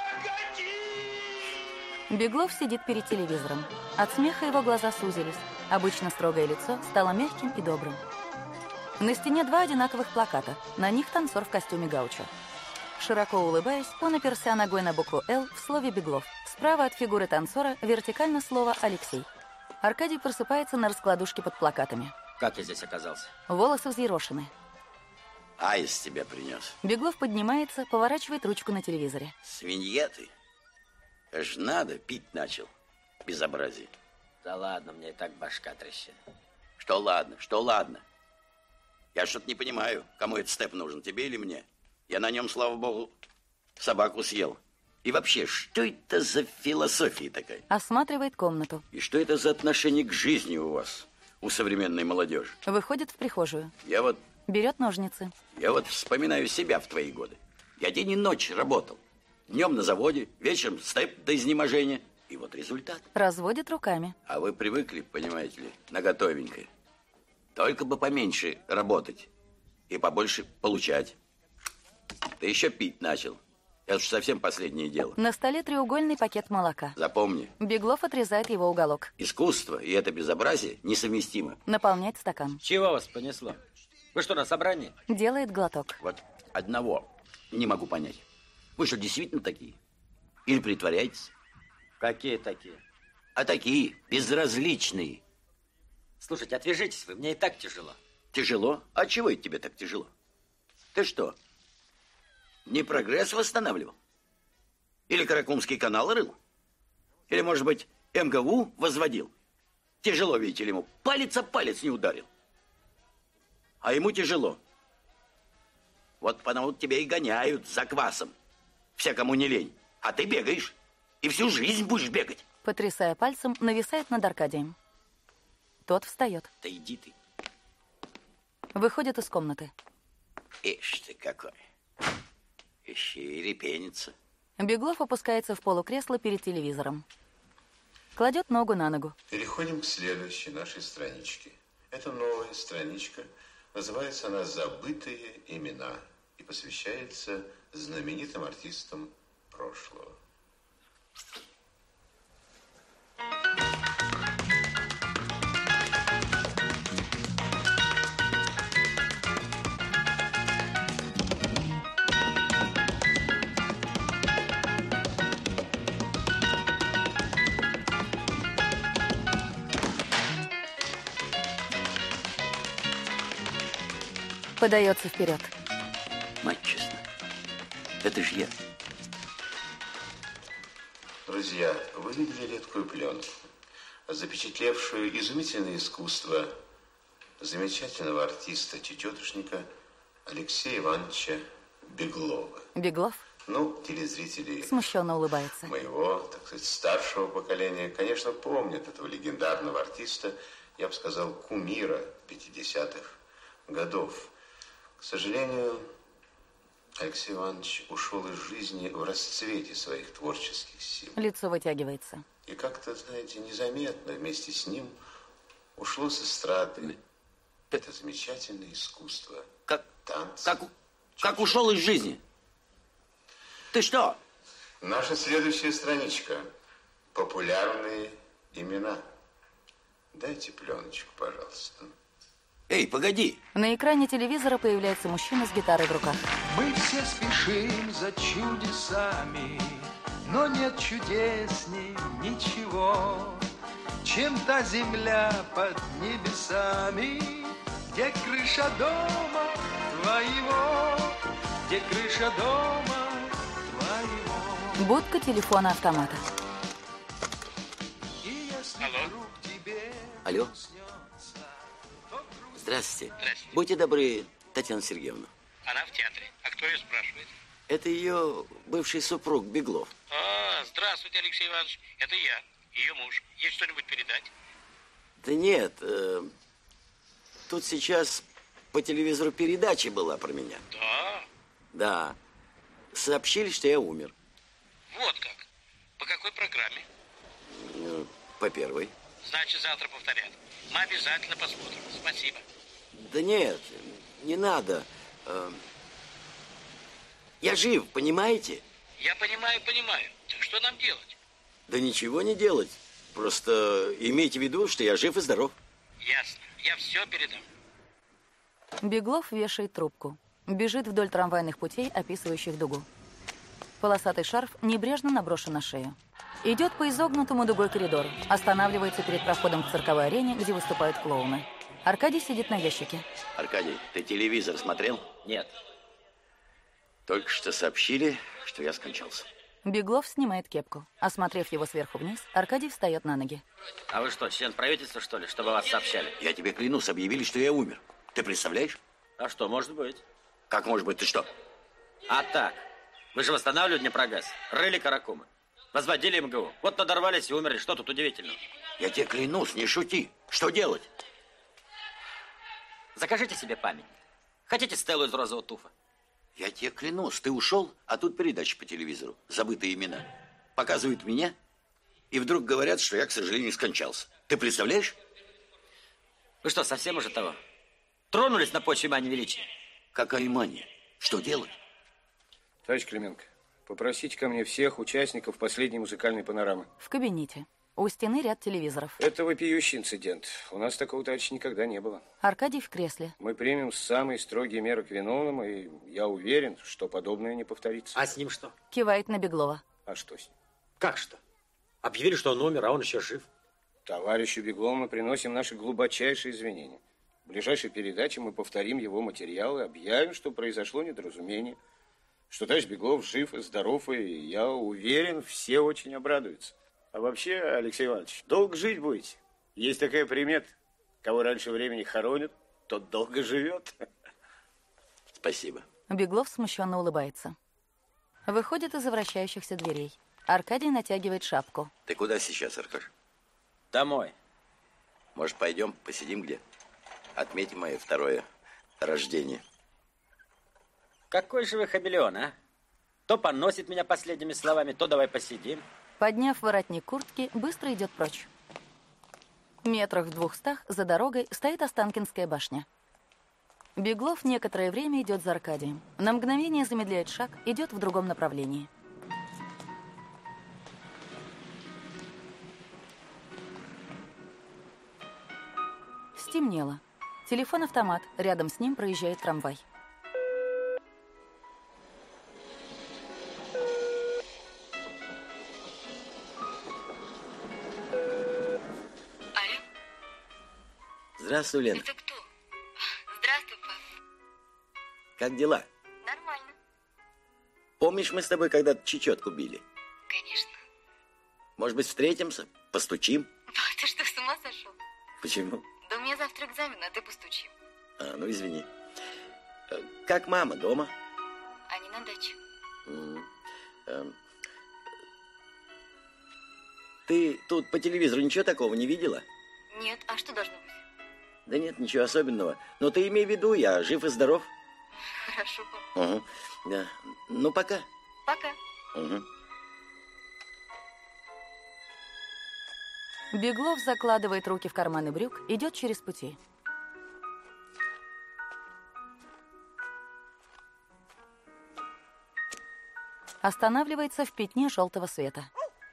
Беглов сидит перед телевизором. От смеха его глаза сузились. Обычно строгое лицо стало мягким и добрым. На стене два одинаковых плаката. На них танцор в костюме гаучо. Широко улыбаясь, он оперся ногой на букву «Л» в слове «Беглов». Справа от фигуры танцора вертикально слово «Алексей». Аркадий просыпается на раскладушке под плакатами. Как я здесь оказался? Волосы взъерошены. Аист тебя принес. Беглов поднимается, поворачивает ручку на телевизоре. Свинья ты. Аж надо, пить начал. Безобразие. Да ладно, мне и так башка трещит. Что ладно, что ладно? Я что-то не понимаю, кому этот степ нужен, тебе или мне? Я на нем, слава богу, собаку съел. И вообще, что это за философия такая? Осматривает комнату. И что это за отношение к жизни у вас, у современной молодежи? Выходит в прихожую. Я вот... Берет ножницы. Я вот вспоминаю себя в твои годы. Я день и ночь работал. Днем на заводе, вечером степ до изнеможения. И вот результат. Разводит руками. А вы привыкли, понимаете ли, на готовенькое. Только бы поменьше работать и побольше получать. Ты еще пить начал. Это уж совсем последнее дело. На столе треугольный пакет молока. Запомни. Беглов отрезает его уголок. Искусство и это безобразие несовместимо. Наполняет стакан. Чего вас понесло? Вы что, на собрании? Делает глоток. Вот одного не могу понять. Вы что, действительно такие? Или притворяетесь? Какие такие? А такие, безразличные. Слушайте, отвяжитесь вы, мне и так тяжело. Тяжело? А чего это тебе так тяжело? Ты что, не прогресс восстанавливал? Или Каракумский канал рыл? Или, может быть, эм гэ у возводил? Тяжело, видите ли, ему палец о палец не ударил. А ему тяжело. Вот потому тебя и гоняют за квасом. Всякому не лень. А ты бегаешь. И всю жизнь будешь бегать. Потрясая пальцем, нависает над Аркадием. Тот встает. Да иди ты. Выходит из комнаты. Ишь ты какой. Еще и репенится. Беглов опускается в полукресло перед телевизором. Кладет ногу на ногу. Переходим к следующей нашей страничке. Это новая страничка. Называется она «Забытые имена» и посвящается знаменитым артистам прошлого. Подается вперед. Мать честная, это же я. Друзья, вы видели редкую пленку, запечатлевшую изумительное искусство замечательного артиста-чечетушника Алексея Ивановича Беглова. Беглов? Ну, телезрители смущенно улыбается. Моего, так сказать, старшего поколения, конечно, помнят этого легендарного артиста, я бы сказал, кумира пятидесятых годов. К сожалению, Алексей Иванович ушел из жизни в расцвете своих творческих сил. Лицо вытягивается. И как-то, знаете, незаметно вместе с ним ушло с эстрады это замечательное искусство. Как, танцы. Как, как ушел из жизни? Ты что? Наша следующая страничка. Популярные имена. Дайте пленочку, пожалуйста. Эй, погоди. На экране телевизора появляется мужчина с гитарой в руках. Мы все спешим за чудесами, но нет чудесней ничего, чем та земля под небесами, где крыша дома твоего, где крыша дома твоего. Будка телефона-автомата. Алло. Алло. Здравствуйте. Здравствуйте. Будьте добры, Татьяна Сергеевна. Она в театре. А кто ее спрашивает? Это ее бывший супруг Беглов. А, здравствуйте, Алексей Иванович. Это я, ее муж. Есть что-нибудь передать? Да нет, э, тут сейчас по телевизору передача была про меня. Да? Да. Сообщили, что я умер. Вот как. По какой программе? Ну, по первой. Значит, завтра повторят. Мы обязательно посмотрим. Спасибо. Да нет, не надо. Э, я жив, понимаете? Я понимаю, понимаю. Так что нам делать? Да ничего не делать. Просто имейте в виду, что я жив и здоров. Ясно. Я все передам. Беглов вешает трубку. Бежит вдоль трамвайных путей, описывающих дугу. Полосатый шарф небрежно наброшен на шею. Идет по изогнутому дугой коридору. Останавливается перед проходом к цирковой арене, где выступают клоуны. Аркадий сидит на ящике. Аркадий, ты телевизор смотрел? Нет. Только что сообщили, что я скончался. Беглов снимает кепку. Осмотрев его сверху вниз, Аркадий встает на ноги. А вы что, член правительства, что ли, чтобы вас сообщали? Я тебе клянусь, объявили, что я умер. Ты представляешь? А что, может быть? Как может быть? Ты что? А так. Вы же восстанавливали Днепрогаз. Рыли каракумы. Возводили МГУ. Вот надорвались и умерли. Что тут удивительного? Я тебе клянусь, не шути. Что делать? Закажите себе памятник. Хотите стелу из розового туфа? Я тебе клянусь, ты ушел, а тут передача по телевизору. Забытые имена. Показывают меня, и вдруг говорят, что я, к сожалению, скончался. Ты представляешь? Вы что, совсем уже того? Тронулись на почве мания величия? Какая мания? Что делать? Товарищ Клименко, попросите ко мне всех участников последней музыкальной панорамы. В кабинете. У стены ряд телевизоров. Это вопиющий инцидент. У нас такого, товарищ, никогда не было. Аркадий в кресле. Мы примем самые строгие меры к виновным, и я уверен, что подобное не повторится. А с ним что? Кивает на Беглова. А что с ним? Как что? Объявили, что он умер, а он еще жив. Товарищу Беглову мы приносим наши глубочайшие извинения. В ближайшей передаче мы повторим его материалы, объявим, что произошло недоразумение, что товарищ Беглов жив и здоров, и я уверен, все очень обрадуются. А вообще, Алексей Иванович, долго жить будете. Есть такая примета. Кого раньше времени хоронят, тот долго живет. Спасибо. Беглов смущенно улыбается. Выходит из вращающихся дверей. Аркадий натягивает шапку. Ты куда сейчас, Аркаш? Домой. Может, пойдем, посидим где? Отметим мое второе рождение. Какой же вы хамелеон, а? То поносит меня последними словами, то давай посидим. Подняв воротник куртки, быстро идет прочь. Метрах в двухстах за дорогой стоит Останкинская башня. Беглов некоторое время идет за Аркадием. На мгновение замедляет шаг, идет в другом направлении. Стемнело. Телефон-автомат. Рядом с ним проезжает трамвай. Здравствуй, Лена. Это кто? Здравствуй, пап. Как дела? Нормально. Помнишь, мы с тобой когда-то чечетку били? Конечно. Может быть, встретимся? Постучим? Па, ты что, с ума сошел? Почему? Да у меня завтра экзамен, а ты постучи. А, ну извини. Как мама дома? Они на даче. М-м. Эм. Ты тут по телевизору ничего такого не видела? Нет, а что должно быть? Да нет, ничего особенного. Но ты имей в виду, я жив и здоров. Хорошо, папа. Угу. Да. Ну, пока. Пока. Угу. Беглов закладывает руки в карманы брюк, идет через пути. Останавливается в пятне желтого света.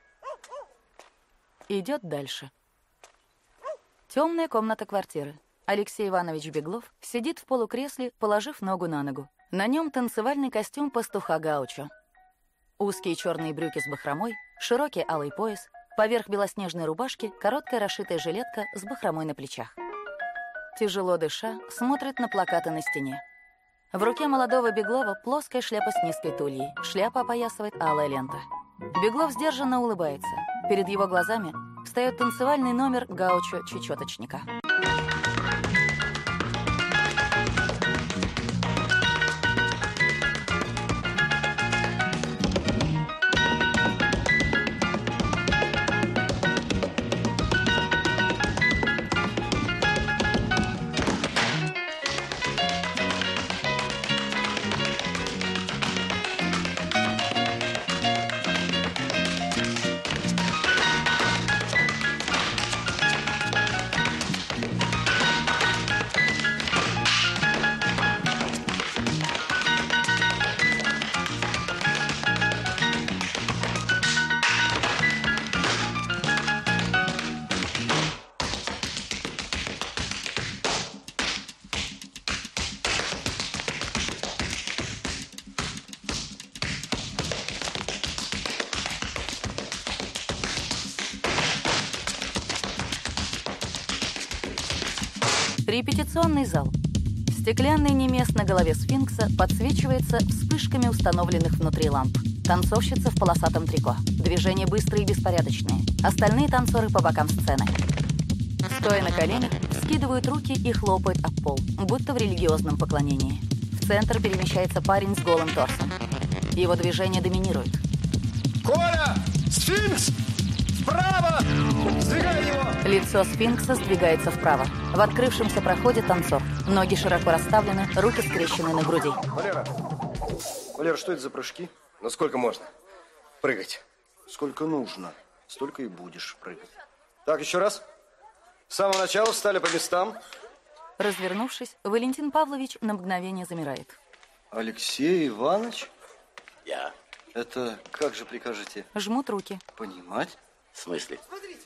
Идет дальше. Темная комната квартиры. Алексей Иванович Беглов сидит в полукресле, положив ногу на ногу. На нем танцевальный костюм пастуха Гаучо. Узкие черные брюки с бахромой, широкий алый пояс, поверх белоснежной рубашки короткая расшитая жилетка с бахромой на плечах. Тяжело дыша, смотрит на плакаты на стене. В руке молодого Беглова плоская шляпа с низкой тульей. Шляпа опоясывает алая лента. Беглов сдержанно улыбается. Перед его глазами встает танцевальный номер Гаучо-чечеточника. Репетиционный зал. Стеклянный немест на голове сфинкса подсвечивается вспышками установленных внутри ламп. Танцовщица в полосатом трико. Движения быстрые и беспорядочные. Остальные танцоры по бокам сцены. Стоя на коленях, скидывают руки и хлопают об пол, будто в религиозном поклонении. В центр перемещается парень с голым торсом. Его движения доминируют. Коля! Сфинкс! Вправо! Сдвигай его! Лицо сфинкса сдвигается вправо. В открывшемся проходе танцор. Ноги широко расставлены, руки скрещены на груди. Валера! Валера, что это за прыжки? Ну сколько можно прыгать? Сколько нужно, столько и будешь прыгать. Так, еще раз. С самого начала встали по местам. Развернувшись, Валентин Павлович на мгновение замирает. Алексей Иванович? Я. Это как же прикажете? Жмут руки. Понимать? В смысле?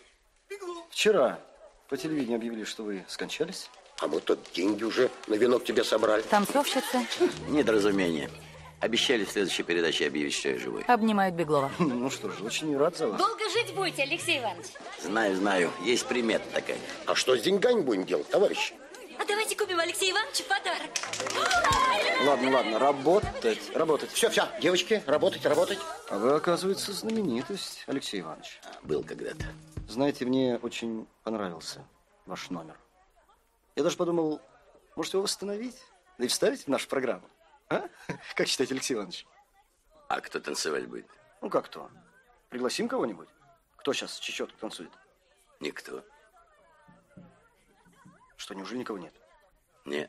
Вчера по телевидению объявили, что вы скончались. А мы тут деньги уже на венок тебе собрали. Танцовщицы. Недоразумение. Обещали в следующей передаче объявить, что я живой. Обнимают Беглова. Ну что ж, очень рад за вас. Долго жить будете, Алексей Иванович? Знаю, знаю. Есть примета такая. А что с деньгами будем делать, товарищи? А давайте купим Алексею Ивановичу подарок. Ладно, ладно, работать, работать. Все, все, девочки, работать, работать. А вы, оказывается, знаменитость, Алексей Иванович. Был когда-то. Знаете, мне очень понравился ваш номер. Я даже подумал, может, его восстановить? Да и вставить в нашу программу. А? Как считаете, Алексей Иванович? А кто танцевать будет? Ну, как кто? Пригласим кого-нибудь? Кто сейчас чечетку танцует? Никто. Что, неужели никого нет? Нет.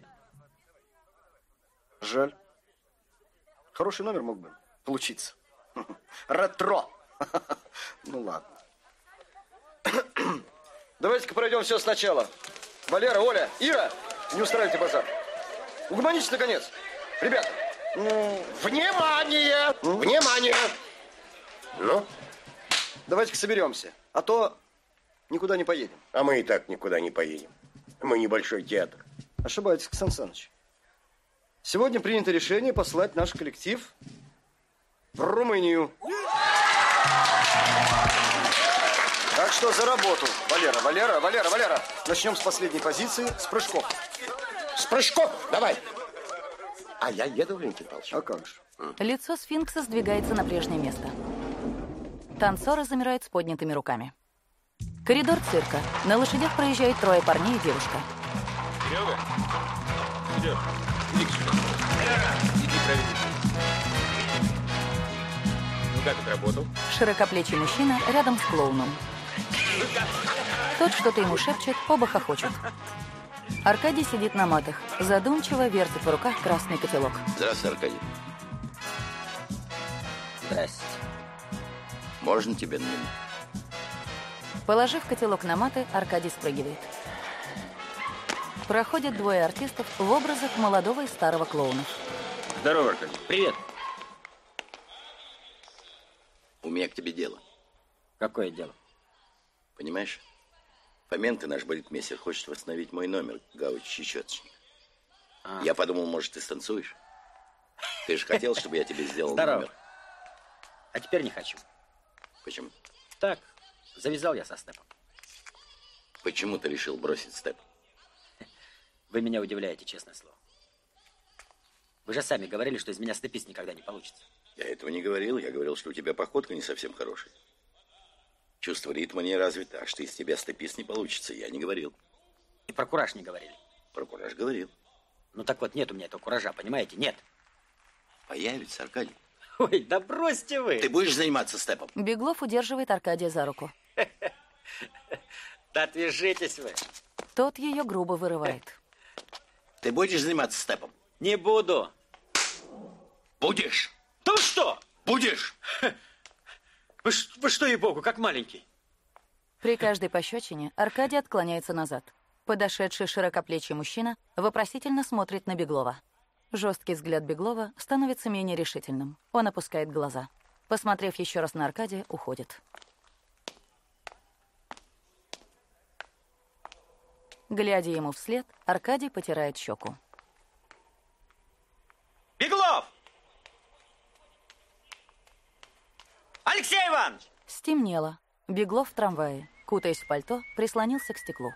Жаль. Хороший номер мог бы получиться. Ретро. Ну, ладно. Давайте-ка пройдем все сначала. Валера, Оля, Ира, не устраивайте базар. Угомонитесь, наконец. Ребята. Внимание! Внимание! Ну? Давайте-ка соберемся. А то никуда не поедем. А мы и так никуда не поедем. Мы небольшой театр. Ошибаетесь, Сан Саныч. Сегодня принято решение послать наш коллектив в Румынию. Так что за работу. Валера, Валера, Валера, Валера. Начнем с последней позиции, с прыжков. С прыжков, давай. А я еду, Валентин Павлович. А как же? Лицо сфинкса сдвигается на прежнее место. Танцоры замирают с поднятыми руками. Коридор цирка. На лошадях проезжают трое парней и девушка. Серега? Серега, иди сюда. Иди проверь. Ну как отработал? Широкоплечий мужчина рядом с клоуном. Тот что-то ему шепчет, оба хохочут. Аркадий сидит на матах. Задумчиво вертит в руках красный котелок. Здравствуй, Аркадий. Здрасте. Можно тебе на минуту? Положив котелок на маты, Аркадий спрыгивает. Проходят двое артистов в образах молодого и старого клоунов. Здорово, Аркадий. Привет. У меня к тебе дело. Какое дело? Понимаешь, Фоменко, наш балетмейстер, хочет восстановить мой номер, Гауч-Чечеточник. А. Я подумал, может, ты станцуешь? Ты же хотел, чтобы я тебе сделал Здорово. номер. А теперь не хочу. Почему? Так, завязал я со степом. Почему ты решил бросить степ? Вы меня удивляете, честное слово. Вы же сами говорили, что из меня степист никогда не получится. Я этого не говорил. Я говорил, что у тебя походка не совсем хорошая. Чувство ритма не развито, а что из тебя степист не получится, я не говорил. И про кураж не говорили. Про кураж говорил. Ну так вот, нет у меня этого куража, понимаете? Нет. Появится, Аркадий. Ой, да бросьте вы. Ты будешь заниматься степом? Беглов удерживает Аркадия за руку. Да отвяжитесь вы. Тот ее грубо вырывает. Ты будешь заниматься степом? Не буду. Будешь? Да вы что? Будешь? Вы, вы что, ей-богу, как маленький? При каждой пощечине Аркадий отклоняется назад. Подошедший широкоплечий мужчина вопросительно смотрит на Беглова. Жесткий взгляд Беглова становится менее решительным. Он опускает глаза. Посмотрев еще раз на Аркадия, уходит. Глядя ему вслед, Аркадий потирает щеку. Беглов! Алексей Иванович! Стемнело. Беглов в трамвае, кутаясь в пальто, прислонился к стеклу.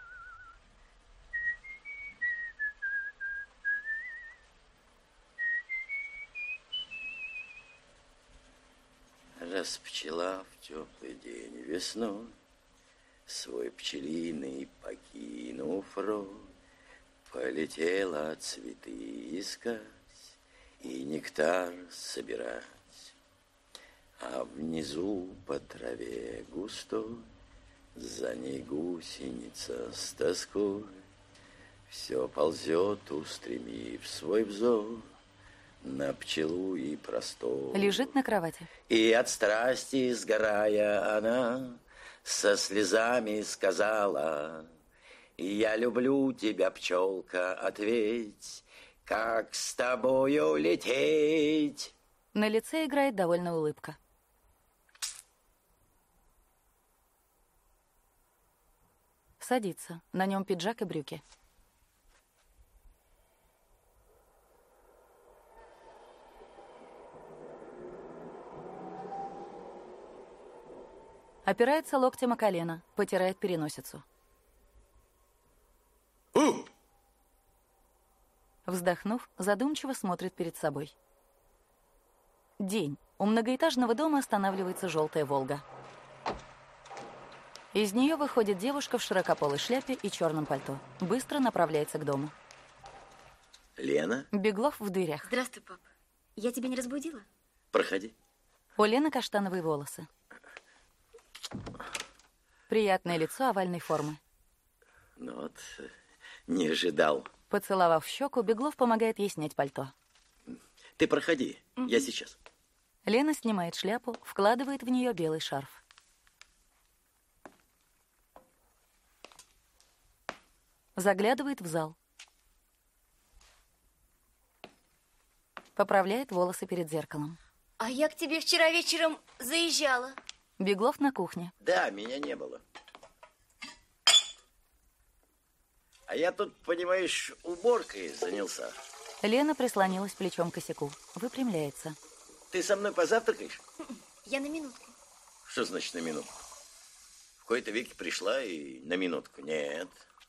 Раз пчела в теплый день весной свой пчелиный покинув рой, полетела цветы искать и нектар собирать. А внизу по траве густой за ней гусеница с тоской все ползет, устремив свой взор на пчелу и простор. Лежит на кровати. И от страсти сгорая она со слезами сказала: я люблю тебя, пчелка, ответь, как с тобою лететь. На лице играет довольная улыбка. Садится. На нем пиджак и брюки. Опирается локтем о колено, потирает переносицу. У! Вздохнув, задумчиво смотрит перед собой. День. У многоэтажного дома останавливается желтая «Волга». Из нее выходит девушка в широкополой шляпе и черном пальто. Быстро направляется к дому. Лена? Беглов в дверях. Здравствуй, пап. Я тебя не разбудила? Проходи. У Лены каштановые волосы. Приятное лицо овальной формы. Ну вот, не ожидал. Поцеловав щеку, Беглов помогает ей снять пальто. Ты проходи, угу. Я сейчас. Лена снимает шляпу, вкладывает в нее белый шарф. Заглядывает в зал. Поправляет волосы перед зеркалом. А я к тебе вчера вечером заезжала. Беглов на кухне. Да, меня не было. А я тут, понимаешь, уборкой занялся. Лена прислонилась плечом к косяку. Выпрямляется. Ты со мной позавтракаешь? Я на минутку. Что значит на минутку? В кои-то веки пришла и на минутку. Нет.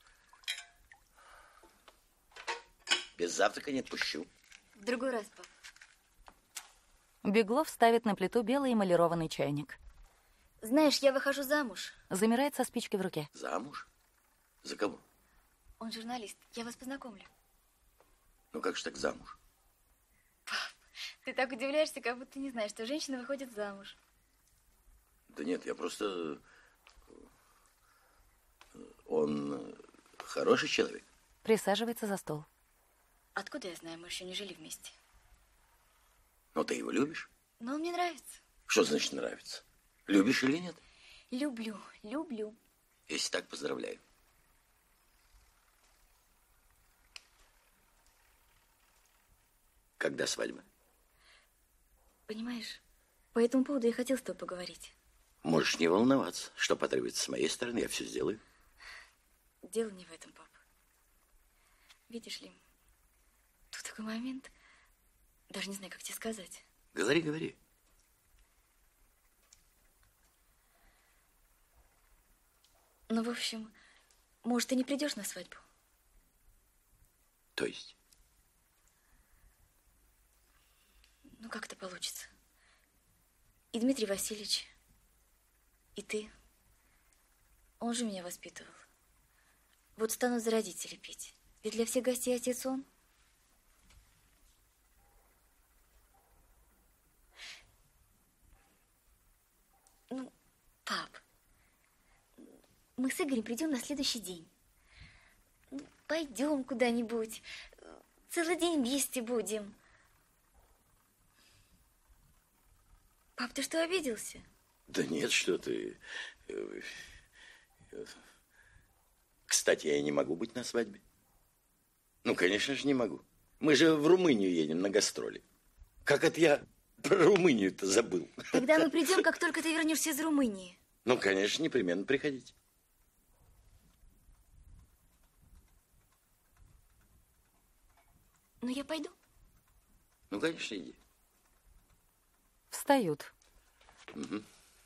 Без завтрака не отпущу. В другой раз, пап. Беглов ставит на плиту белый эмалированный чайник. Знаешь, я выхожу замуж. Замирает со спичкой в руке. Замуж? За кого? Он журналист. Я вас познакомлю. Ну как же так замуж? Пап, ты так удивляешься, как будто не знаешь, что женщина выходит замуж. Да нет, я просто... Он хороший человек? Присаживается за стол. Откуда я знаю, мы еще не жили вместе. Но ты его любишь? Но он мне нравится. Что значит нравится? Любишь или нет? Люблю, люблю. Если так, поздравляю. Когда свадьба? Понимаешь, по этому поводу я хотел с тобой поговорить. Можешь не волноваться. Что потребуется с моей стороны, я все сделаю. Дело не в этом, пап. Видишь ли, тут такой момент, даже не знаю, как тебе сказать. Говори, говори. Ну, в общем, может, ты не придешь на свадьбу? То есть? Ну, как это получится? И Дмитрий Васильевич, и ты. Он же меня воспитывал. Вот станут за родителей пить. Ведь для всех гостей отец он. Ну, пап, мы с Игорем придем на следующий день. Ну, пойдем куда-нибудь. Целый день вместе будем. Пап, ты что, обиделся? Да нет, что ты. Кстати, я не могу быть на свадьбе. Ну, конечно же, не могу. Мы же в Румынию едем на гастроли. Как это я про Румынию-то забыл? Тогда мы придем, как только ты вернешься из Румынии. Ну, конечно, непременно приходите. Ну, я пойду. Ну, конечно, иди. Встают. Угу.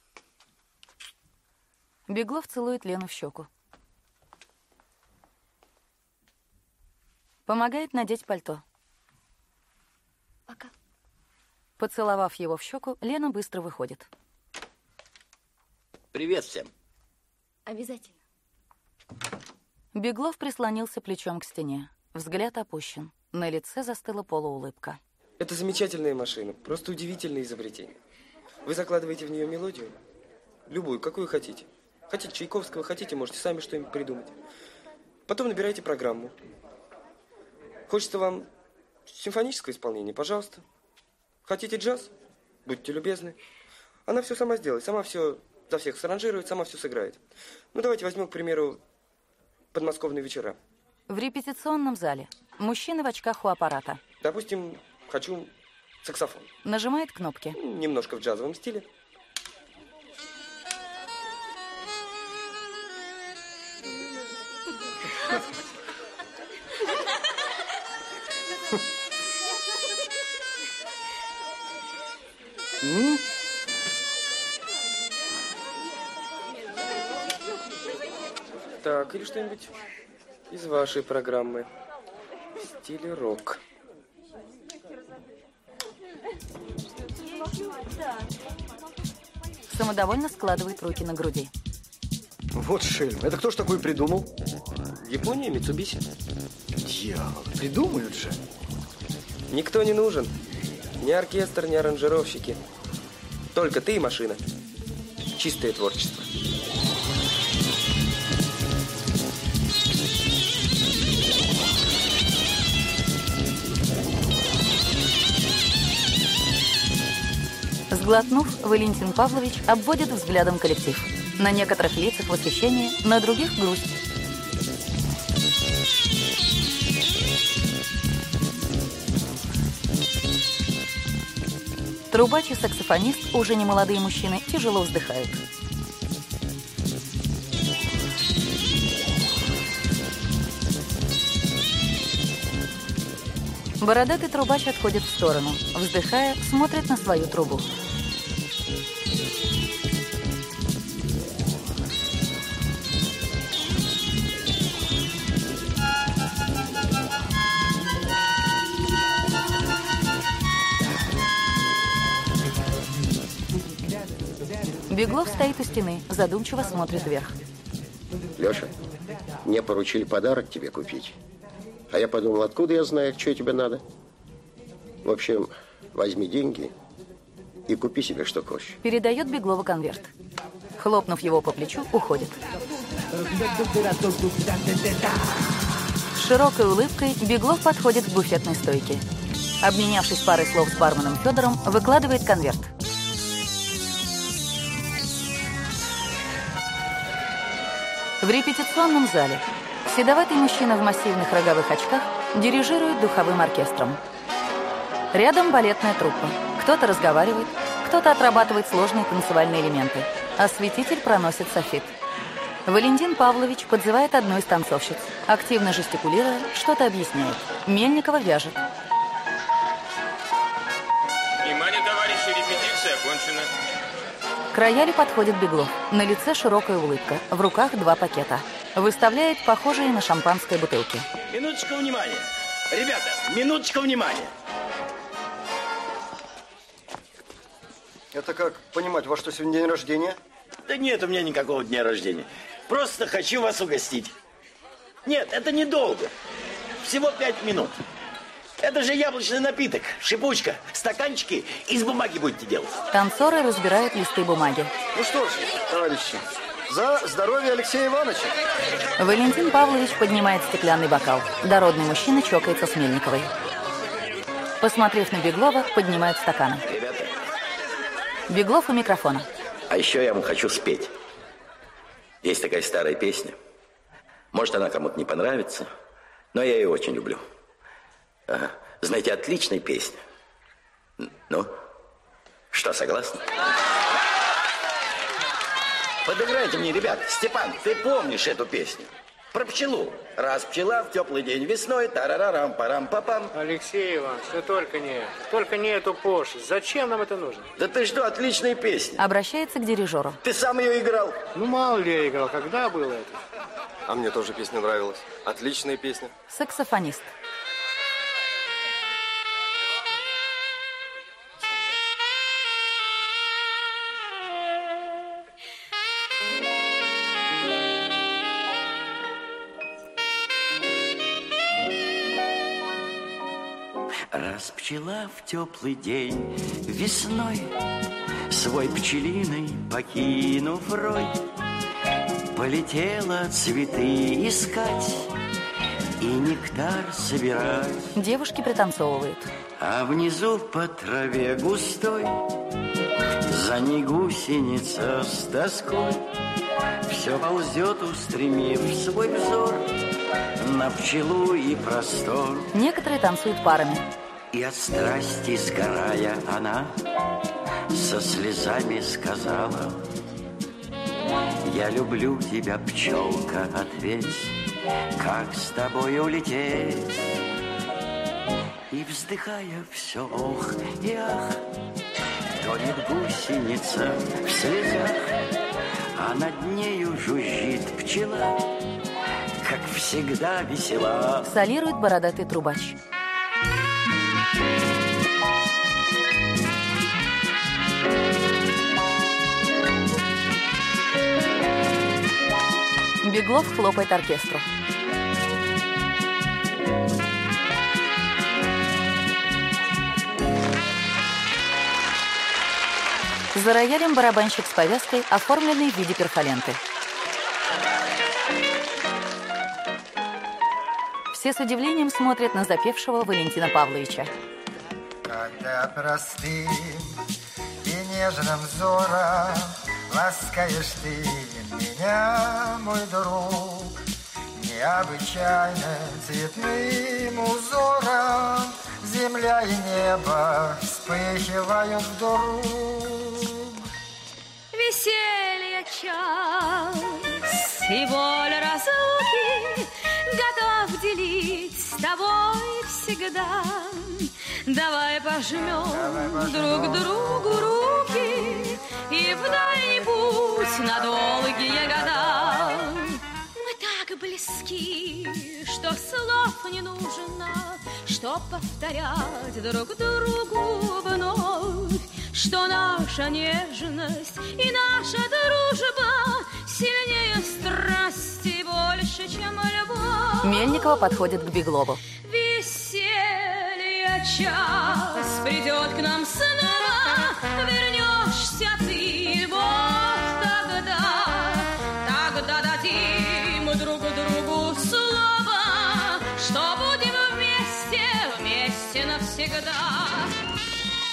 Беглов целует Лену в щеку. Помогает надеть пальто. Пока. Поцеловав его в щеку, Лена быстро выходит. Привет всем. Обязательно. Беглов прислонился плечом к стене. Взгляд опущен. На лице застыла полуулыбка. Это замечательная машина. Просто удивительное изобретение. Вы закладываете в нее мелодию. Любую, какую хотите. Хотите Чайковского, хотите, можете сами что-нибудь придумать. Потом набираете программу. Хочется вам симфоническое исполнение? Пожалуйста. Хотите джаз? Будьте любезны. Она все сама сделает, сама все за всех саранжирует, сама все сыграет. Ну, давайте возьмем, к примеру, подмосковные вечера. В репетиционном зале. Мужчина в очках у аппарата. Допустим, хочу саксофон. Нажимает кнопки. Немножко в джазовом стиле. М? Так, или что-нибудь из вашей программы в стиле рок. Самодовольно складывает руки на груди. Вот шельм. Это кто ж такой придумал? Япония, Митсубиси. Дьявол, придумают же. Никто не нужен. Ни оркестр, ни аранжировщики. Только ты и машина. Чистое творчество. Сглотнув, Валентин Павлович обводит взглядом коллектив. На некоторых лицах восхищение, на других грусть. Трубач и саксофонист, уже не молодые мужчины, тяжело вздыхают. Бородатый трубач отходит в сторону. Вздыхая, смотрит на свою трубу. Беглов стоит у стены, задумчиво смотрит вверх. Леша, мне поручили подарок тебе купить. А я подумал, откуда я знаю, что тебе надо. В общем, возьми деньги и купи себе, что хочешь. Передает Беглову конверт. Хлопнув его по плечу, уходит. С широкой улыбкой Беглов подходит к буфетной стойке. Обменявшись парой слов с барменом Федором, выкладывает конверт. В репетиционном зале седоватый мужчина в массивных роговых очках дирижирует духовым оркестром. Рядом балетная труппа. Кто-то разговаривает, кто-то отрабатывает сложные танцевальные элементы. Осветитель проносит софит. Валентин Павлович подзывает одну из танцовщиц. Активно жестикулируя, что-то объясняет. Мельникова вяжет. Внимание, товарищи, репетиция окончена. К роялю подходит Беглов. На лице широкая улыбка. В руках два пакета. Выставляет похожие на шампанское бутылки. Минуточку внимания. Ребята, минуточку внимания. Это как понимать, во что сегодня день рождения? Да нет у меня никакого дня рождения. Просто хочу вас угостить. Нет, это недолго. Всего пять минут. Это же яблочный напиток, шипучка, стаканчики из бумаги будете делать. Танцоры разбирают листы бумаги. Ну что ж, товарищи, за здоровье Алексея Ивановича. Валентин Павлович поднимает стеклянный бокал. Дородный мужчина чокается с Мельниковой. Посмотрев на Беглова, поднимает стаканы. Ребята. Беглов у микрофона. А еще я вам хочу спеть. Есть такая старая песня. Может, она кому-то не понравится, но я ее очень люблю. Ага. Знаете, отличная песня. Ну, что, согласны? Подыграйте мне, ребят. Степан, ты помнишь эту песню? Про пчелу. Раз пчела в теплый день весной, тарарарам, парам, папам. Алексей Иванович, ну только не это. Только не эту пошлость. Зачем нам это нужно? Да ты что, отличная песня. Обращается к дирижеру. Ты сам ее играл. Ну, мало ли я играл. Когда было это? А мне тоже песня нравилась. Отличная песня. Саксофонист. Раз пчела в теплый день весной свой пчелиный покинув рой, полетела цветы искать и нектар собирать. Девушки пританцовывают. А внизу по траве густой за ней гусеница с тоской все ползет, устремив свой взор на пчелу и простор. Некоторые танцуют парами. И от страсти сгорая она со слезами сказала: я люблю тебя, пчелка, ответь, как с тобой улететь. И вздыхая все ох и ах, тонет гусеница в слезах, а над нею жужжит пчела, как всегда весела. Солирует бородатый трубач. Беглов хлопает оркестру. За роялем барабанщик с повязкой, оформленный в виде перфоленты. Все с удивлением смотрят на запевшего Валентина Павловича. Когда простым и нежным взором ласкаешь ты меня, мой друг, необычайно цветным узором земля и небо вспыхивают вдруг. Веселье час и боль разлуки готов делить с тобой всегда. Давай пожмем, Давай пожмем друг другу руки и в дальний путь на долгие года. Мы так близки, что слов не нужно, чтоб повторять друг другу вновь, что наша нежность и наша дружба сильнее страсти, больше, чем любовь. Мельникова подходит к Беглову. Веселье час придет к нам снова, вернешься ты вот тогда, тогда дадим друг другу слово,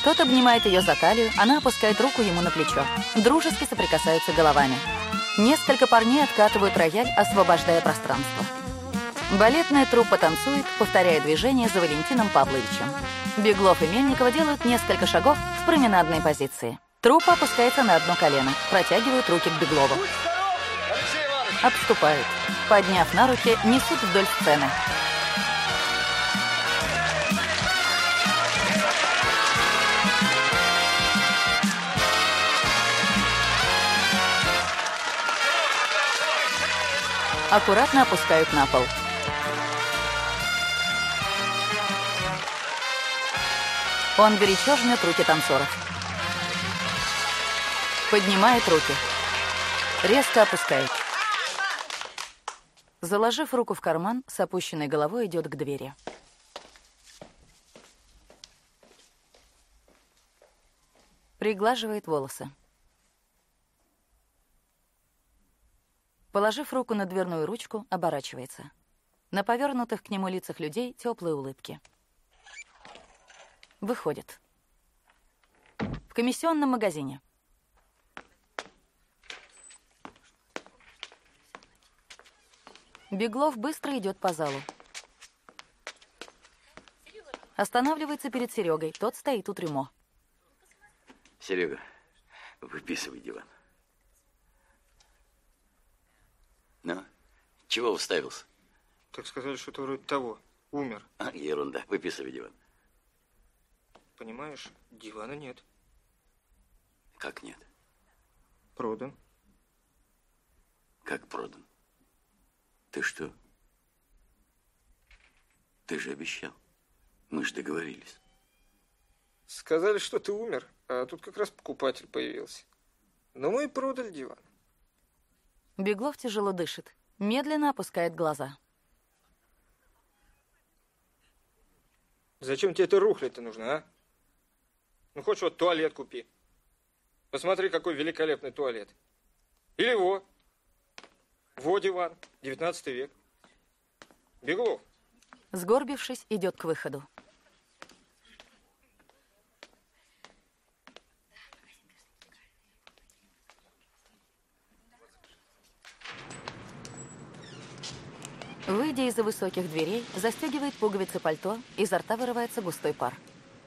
Тот обнимает ее за талию, она опускает руку ему на плечо. Дружески соприкасаются головами. Несколько парней откатывают рояль, освобождая пространство. Балетная труппа танцует, повторяя движения за Валентином Павловичем. Беглов и Мельникова делают несколько шагов в променадной позиции. Труппа опускается на одно колено, протягивают руки к Беглову. Обступают. Подняв на руки, несут вдоль сцены. Аккуратно опускают на пол. Он горячо жмет руки танцоров. Поднимает руки. Резко опускает. Заложив руку в карман, с опущенной головой идет к двери. Приглаживает волосы. Положив руку на дверную ручку, оборачивается. На повернутых к нему лицах людей теплые улыбки. Выходит. В комиссионном магазине. Беглов быстро идет по залу. Останавливается перед Серегой. Тот стоит у трюмо. Серега, выписывай диван. Ну, чего уставился? Так сказали, что-то вроде того. Умер. А, ерунда. Выписывай диван. Понимаешь, дивана нет. Как нет? Продан. Как продан? Ты что? Ты же обещал. Мы же договорились. Сказали, что ты умер, а тут как раз покупатель появился. Но мы и продали диван. Беглов тяжело дышит, медленно опускает глаза. Зачем тебе это рухлядь-то нужно, а? Ну, хочешь, вот туалет купи. Посмотри, какой великолепный туалет. Или во. Во диван. девятнадцатый век. Беглов. Сгорбившись, идет к выходу. Выйдя из-за высоких дверей, застегивает пуговицы пальто, изо рта вырывается густой пар.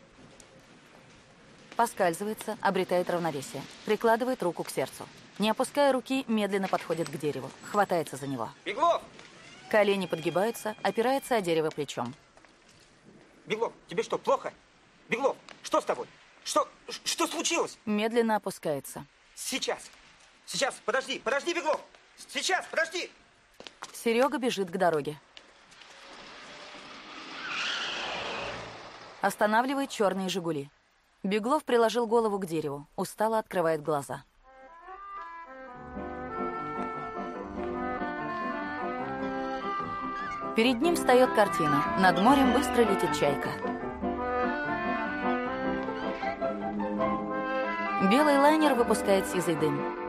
Поскальзывается, обретает равновесие, прикладывает руку к сердцу. Не опуская руки, медленно подходит к дереву, хватается за него. Беглов! Колени подгибаются, опирается о дерево плечом. Беглов, тебе что, плохо? Беглов, что с тобой? Что, что случилось? Медленно опускается. Сейчас, сейчас, подожди, подожди, Беглов! Сейчас, подожди! Серега бежит к дороге. Останавливает черные «Жигули». Беглов приложил голову к дереву, устало открывает глаза. Перед ним встает картина. Над морем быстро летит чайка. Белый лайнер выпускает сизый дым.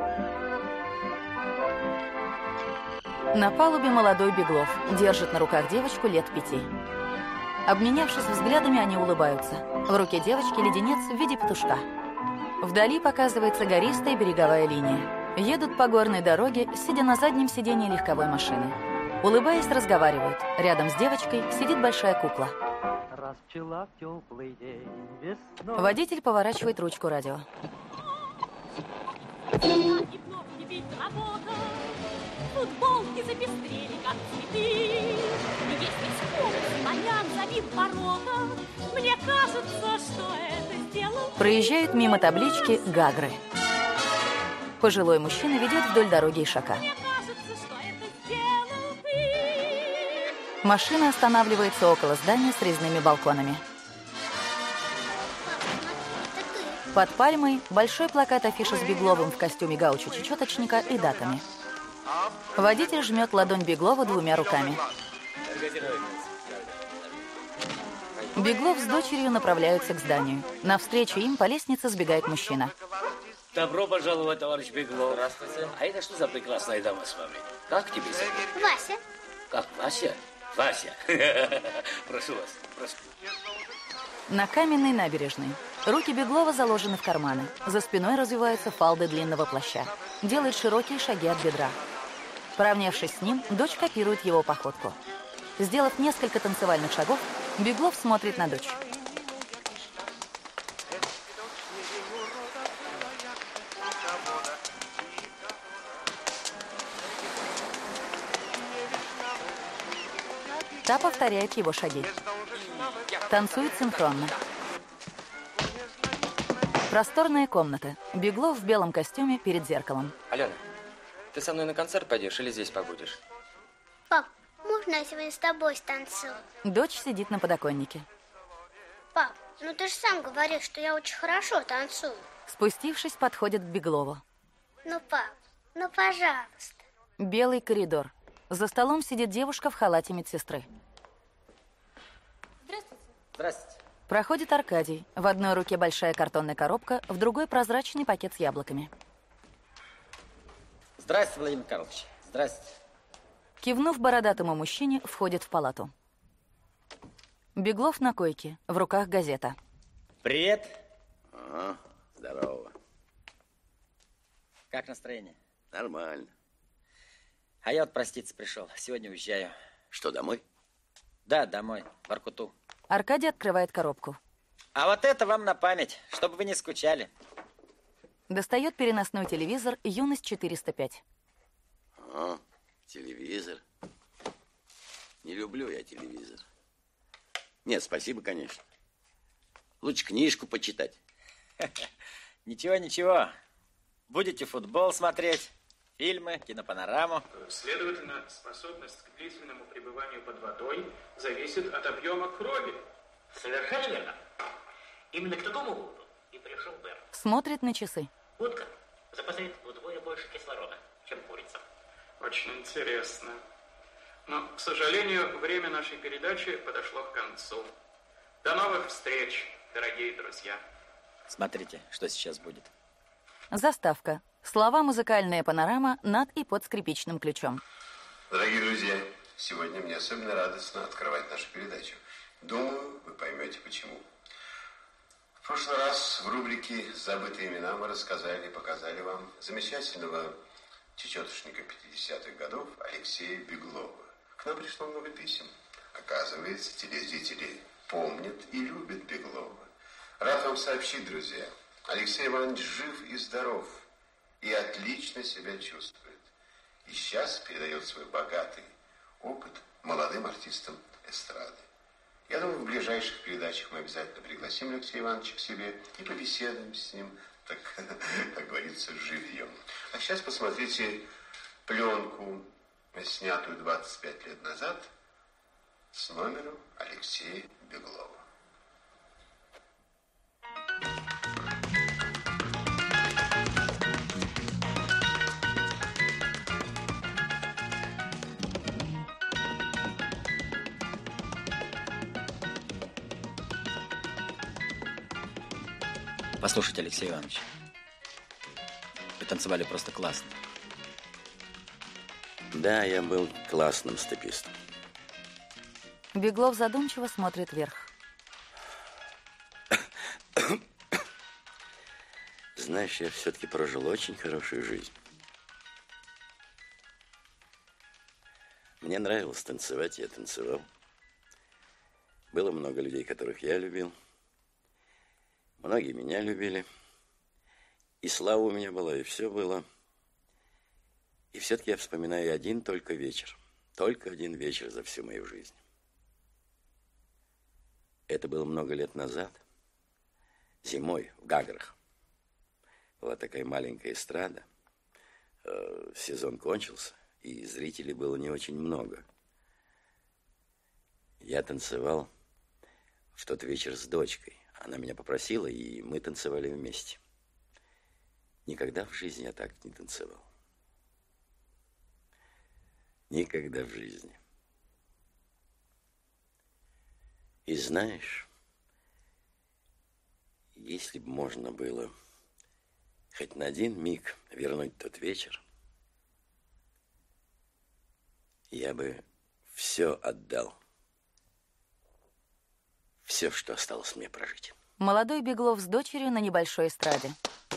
На палубе молодой Беглов держит на руках девочку лет пяти. Обменявшись взглядами, они улыбаются. В руке девочки леденец в виде петушка. Вдали показывается гористая береговая линия. Едут по горной дороге, сидя на заднем сиденье легковой машины. Улыбаясь, разговаривают. Рядом с девочкой сидит большая кукла. Водитель поворачивает ручку радио. Футболки запестрели, как цветы. Если вспомнить Манян забил ворота, мне кажется, что это сделал... Проезжают мимо таблички «Гагры». Пожилой мужчина ведет вдоль дороги ишака. Мне кажется, что это сделал ты. Машина останавливается около здания с резными балконами. Под пальмой большой плакат афиши с Бегловым в костюме гаучо-чечеточника и датами. Водитель жмет ладонь Беглова двумя руками. Беглов с дочерью направляются к зданию. Навстречу им по лестнице сбегает мужчина. Добро пожаловать, товарищ Беглов. Здравствуйте. А это что за прекрасная дама с вами? Как тебе? Вася. Как, Вася? Вася. Прошу вас, прошу. На каменной набережной. Руки Беглова заложены в карманы. За спиной развиваются фалды длинного плаща. Делает широкие шаги от бедра. Поравнявшись с ним, дочь копирует его походку. Сделав несколько танцевальных шагов, Беглов смотрит на дочь. Та повторяет его шаги. Танцует синхронно. Просторная комната. Беглов в белом костюме перед зеркалом. Алена, ты со мной на концерт пойдешь или здесь побудешь? Пап, можно я сегодня с тобой станцую? Дочь сидит на подоконнике. Пап, ну ты же сам говорил, что я очень хорошо танцую. Спустившись, подходит к Беглову. Ну, пап, ну, пожалуйста. Белый коридор. За столом сидит девушка в халате медсестры. Здравствуйте. Здравствуйте. Проходит Аркадий. В одной руке большая картонная коробка, в другой прозрачный пакет с яблоками. Здравствуйте, Владимир Карлович. Здравствуйте. Кивнув бородатому мужчине, входит в палату. Беглов на койке, в руках газета. Привет. Ага, здорово. Как настроение? Нормально. А я вот проститься пришел. Сегодня уезжаю. Что, домой? Да, домой, в Воркуту. Аркадий открывает коробку. А вот это вам на память, чтобы вы не скучали. Достает переносной телевизор «Юность четыреста пять». А, телевизор. Не люблю я телевизор. Нет, спасибо, конечно. Лучше книжку почитать. Ничего, ничего. Будете футбол смотреть, фильмы, кинопанораму. Следовательно, способность к длительному пребыванию под водой зависит от объема крови. Совершенно верно. Именно к такому выводу и пришел Бер. Смотрит на часы. Утка запасает вдвое больше кислорода, чем курица. Очень интересно. Но, к сожалению, время нашей передачи подошло к концу. До новых встреч, дорогие друзья. Смотрите, что сейчас будет. Заставка. Слова «Музыкальная панорама» над и под скрипичным ключом. Дорогие друзья, сегодня мне особенно радостно открывать нашу передачу. Думаю, вы поймете, почему. В прошлый раз в рубрике «Забытые имена» мы рассказали и показали вам замечательного чечетушника пятидесятых годов Алексея Беглова. К нам пришло много писем. Оказывается, телезрители помнят и любят Беглова. Рад вам сообщить, друзья, Алексей Иванович жив и здоров, и отлично себя чувствует. И сейчас передает свой богатый опыт молодым артистам эстрады. Я думаю, в ближайших передачах мы обязательно пригласим Алексея Ивановича к себе и побеседуем с ним, так, как говорится, живьем. А сейчас посмотрите пленку, снятую двадцать пять лет назад, с номером Алексея Беглова. Послушайте, Алексей Иванович, вы танцевали просто классно. Да, я был классным степистом. Беглов задумчиво смотрит вверх. Знаешь, я все-таки прожил очень хорошую жизнь. Мне нравилось танцевать, я танцевал. Было много людей, которых я любил. Многие меня любили. И слава у меня была, и все было. И все-таки я вспоминаю один только вечер. Только один вечер за всю мою жизнь. Это было много лет назад. Зимой в Гаграх. Была такая маленькая эстрада. Сезон кончился, и зрителей было не очень много. Я танцевал в тот вечер с дочкой. Она меня попросила, и мы танцевали вместе. Никогда в жизни я так не танцевал. Никогда в жизни. И знаешь, если бы можно было хоть на один миг вернуть тот вечер, я бы все отдал. Все, что осталось мне прожить. Молодой Беглов с дочерью на небольшой эстраде.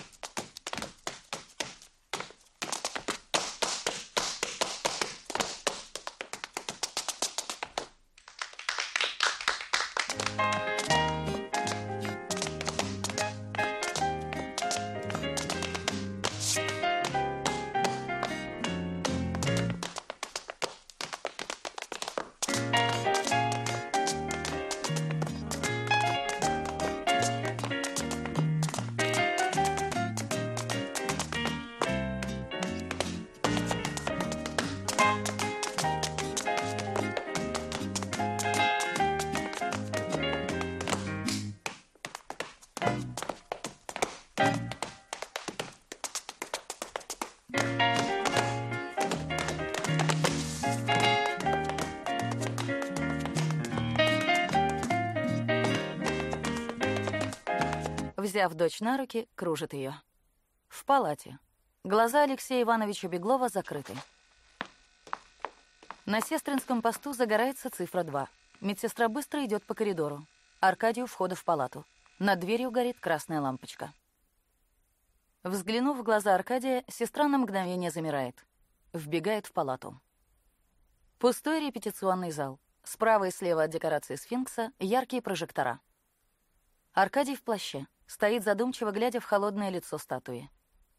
Взяв дочь на руки, кружит ее. В палате. Глаза Алексея Ивановича Беглова закрыты. На сестринском посту загорается цифра два. Медсестра быстро идет по коридору. Аркадий у входа в палату. Над дверью горит красная лампочка. Взглянув в глаза Аркадия, сестра на мгновение замирает. Вбегает в палату. Пустой репетиционный зал. Справа и слева от декорации сфинкса яркие прожектора. Аркадий в плаще. Стоит задумчиво, глядя в холодное лицо статуи.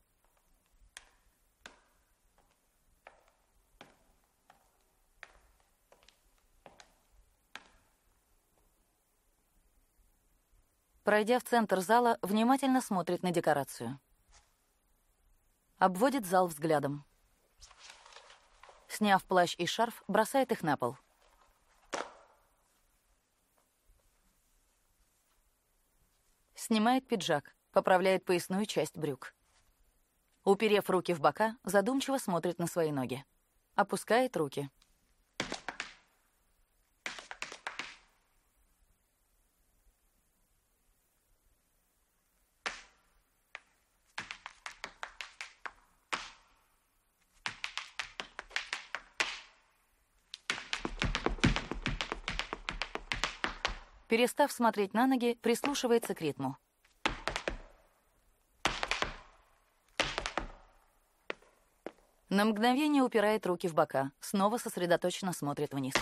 Пройдя в центр зала, внимательно смотрит на декорацию. Обводит зал взглядом. Сняв плащ и шарф, бросает их на пол. Снимает пиджак, поправляет поясную часть брюк. Уперев руки в бока, задумчиво смотрит на свои ноги. Опускает руки. Перестав смотреть на ноги, прислушивается к ритму. На мгновение упирает руки в бока, снова сосредоточенно смотрит вниз.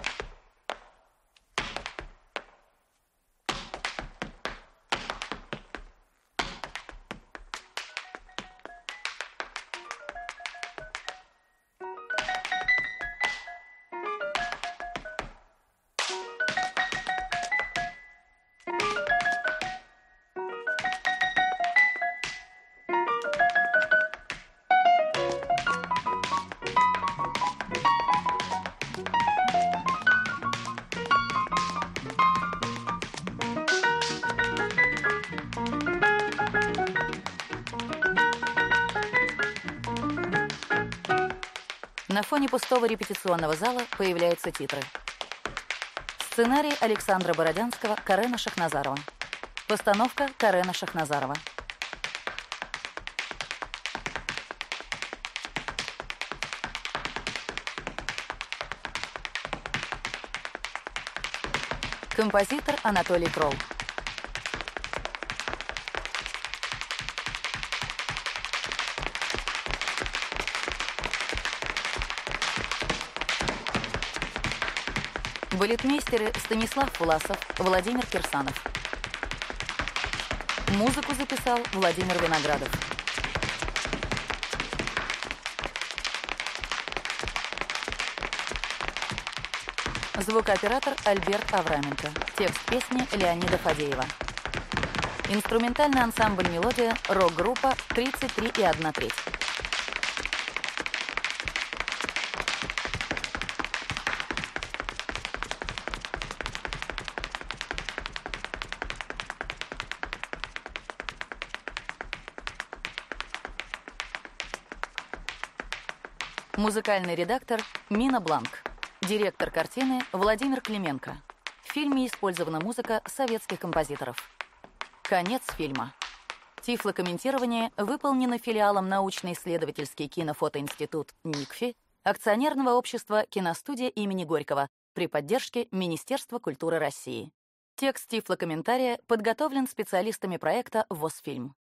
На фоне пустого репетиционного зала появляются титры. Сценарий Александра Бородянского, Карена Шахназарова. Постановка Карена Шахназарова. Композитор Анатолий Кролл. Балетмейстеры Станислав Фуласов, Владимир Кирсанов. Музыку записал Владимир Виноградов. Звукооператор Альберт Авраменко. Текст песни Леонида Фадеева. Инструментальный ансамбль «Мелодия», рок-группа тридцать три и одна треть. Музыкальный редактор Мина Бланк. Директор картины Владимир Клименко. В фильме использована музыка советских композиторов. Конец фильма. Тифлокомментирование выполнено филиалом научно-исследовательский кинофотоинститут НИКФИ, акционерного общества «Киностудия имени Горького» при поддержке Министерства культуры России. Текст тифлокомментария подготовлен специалистами проекта «ВОСфильм».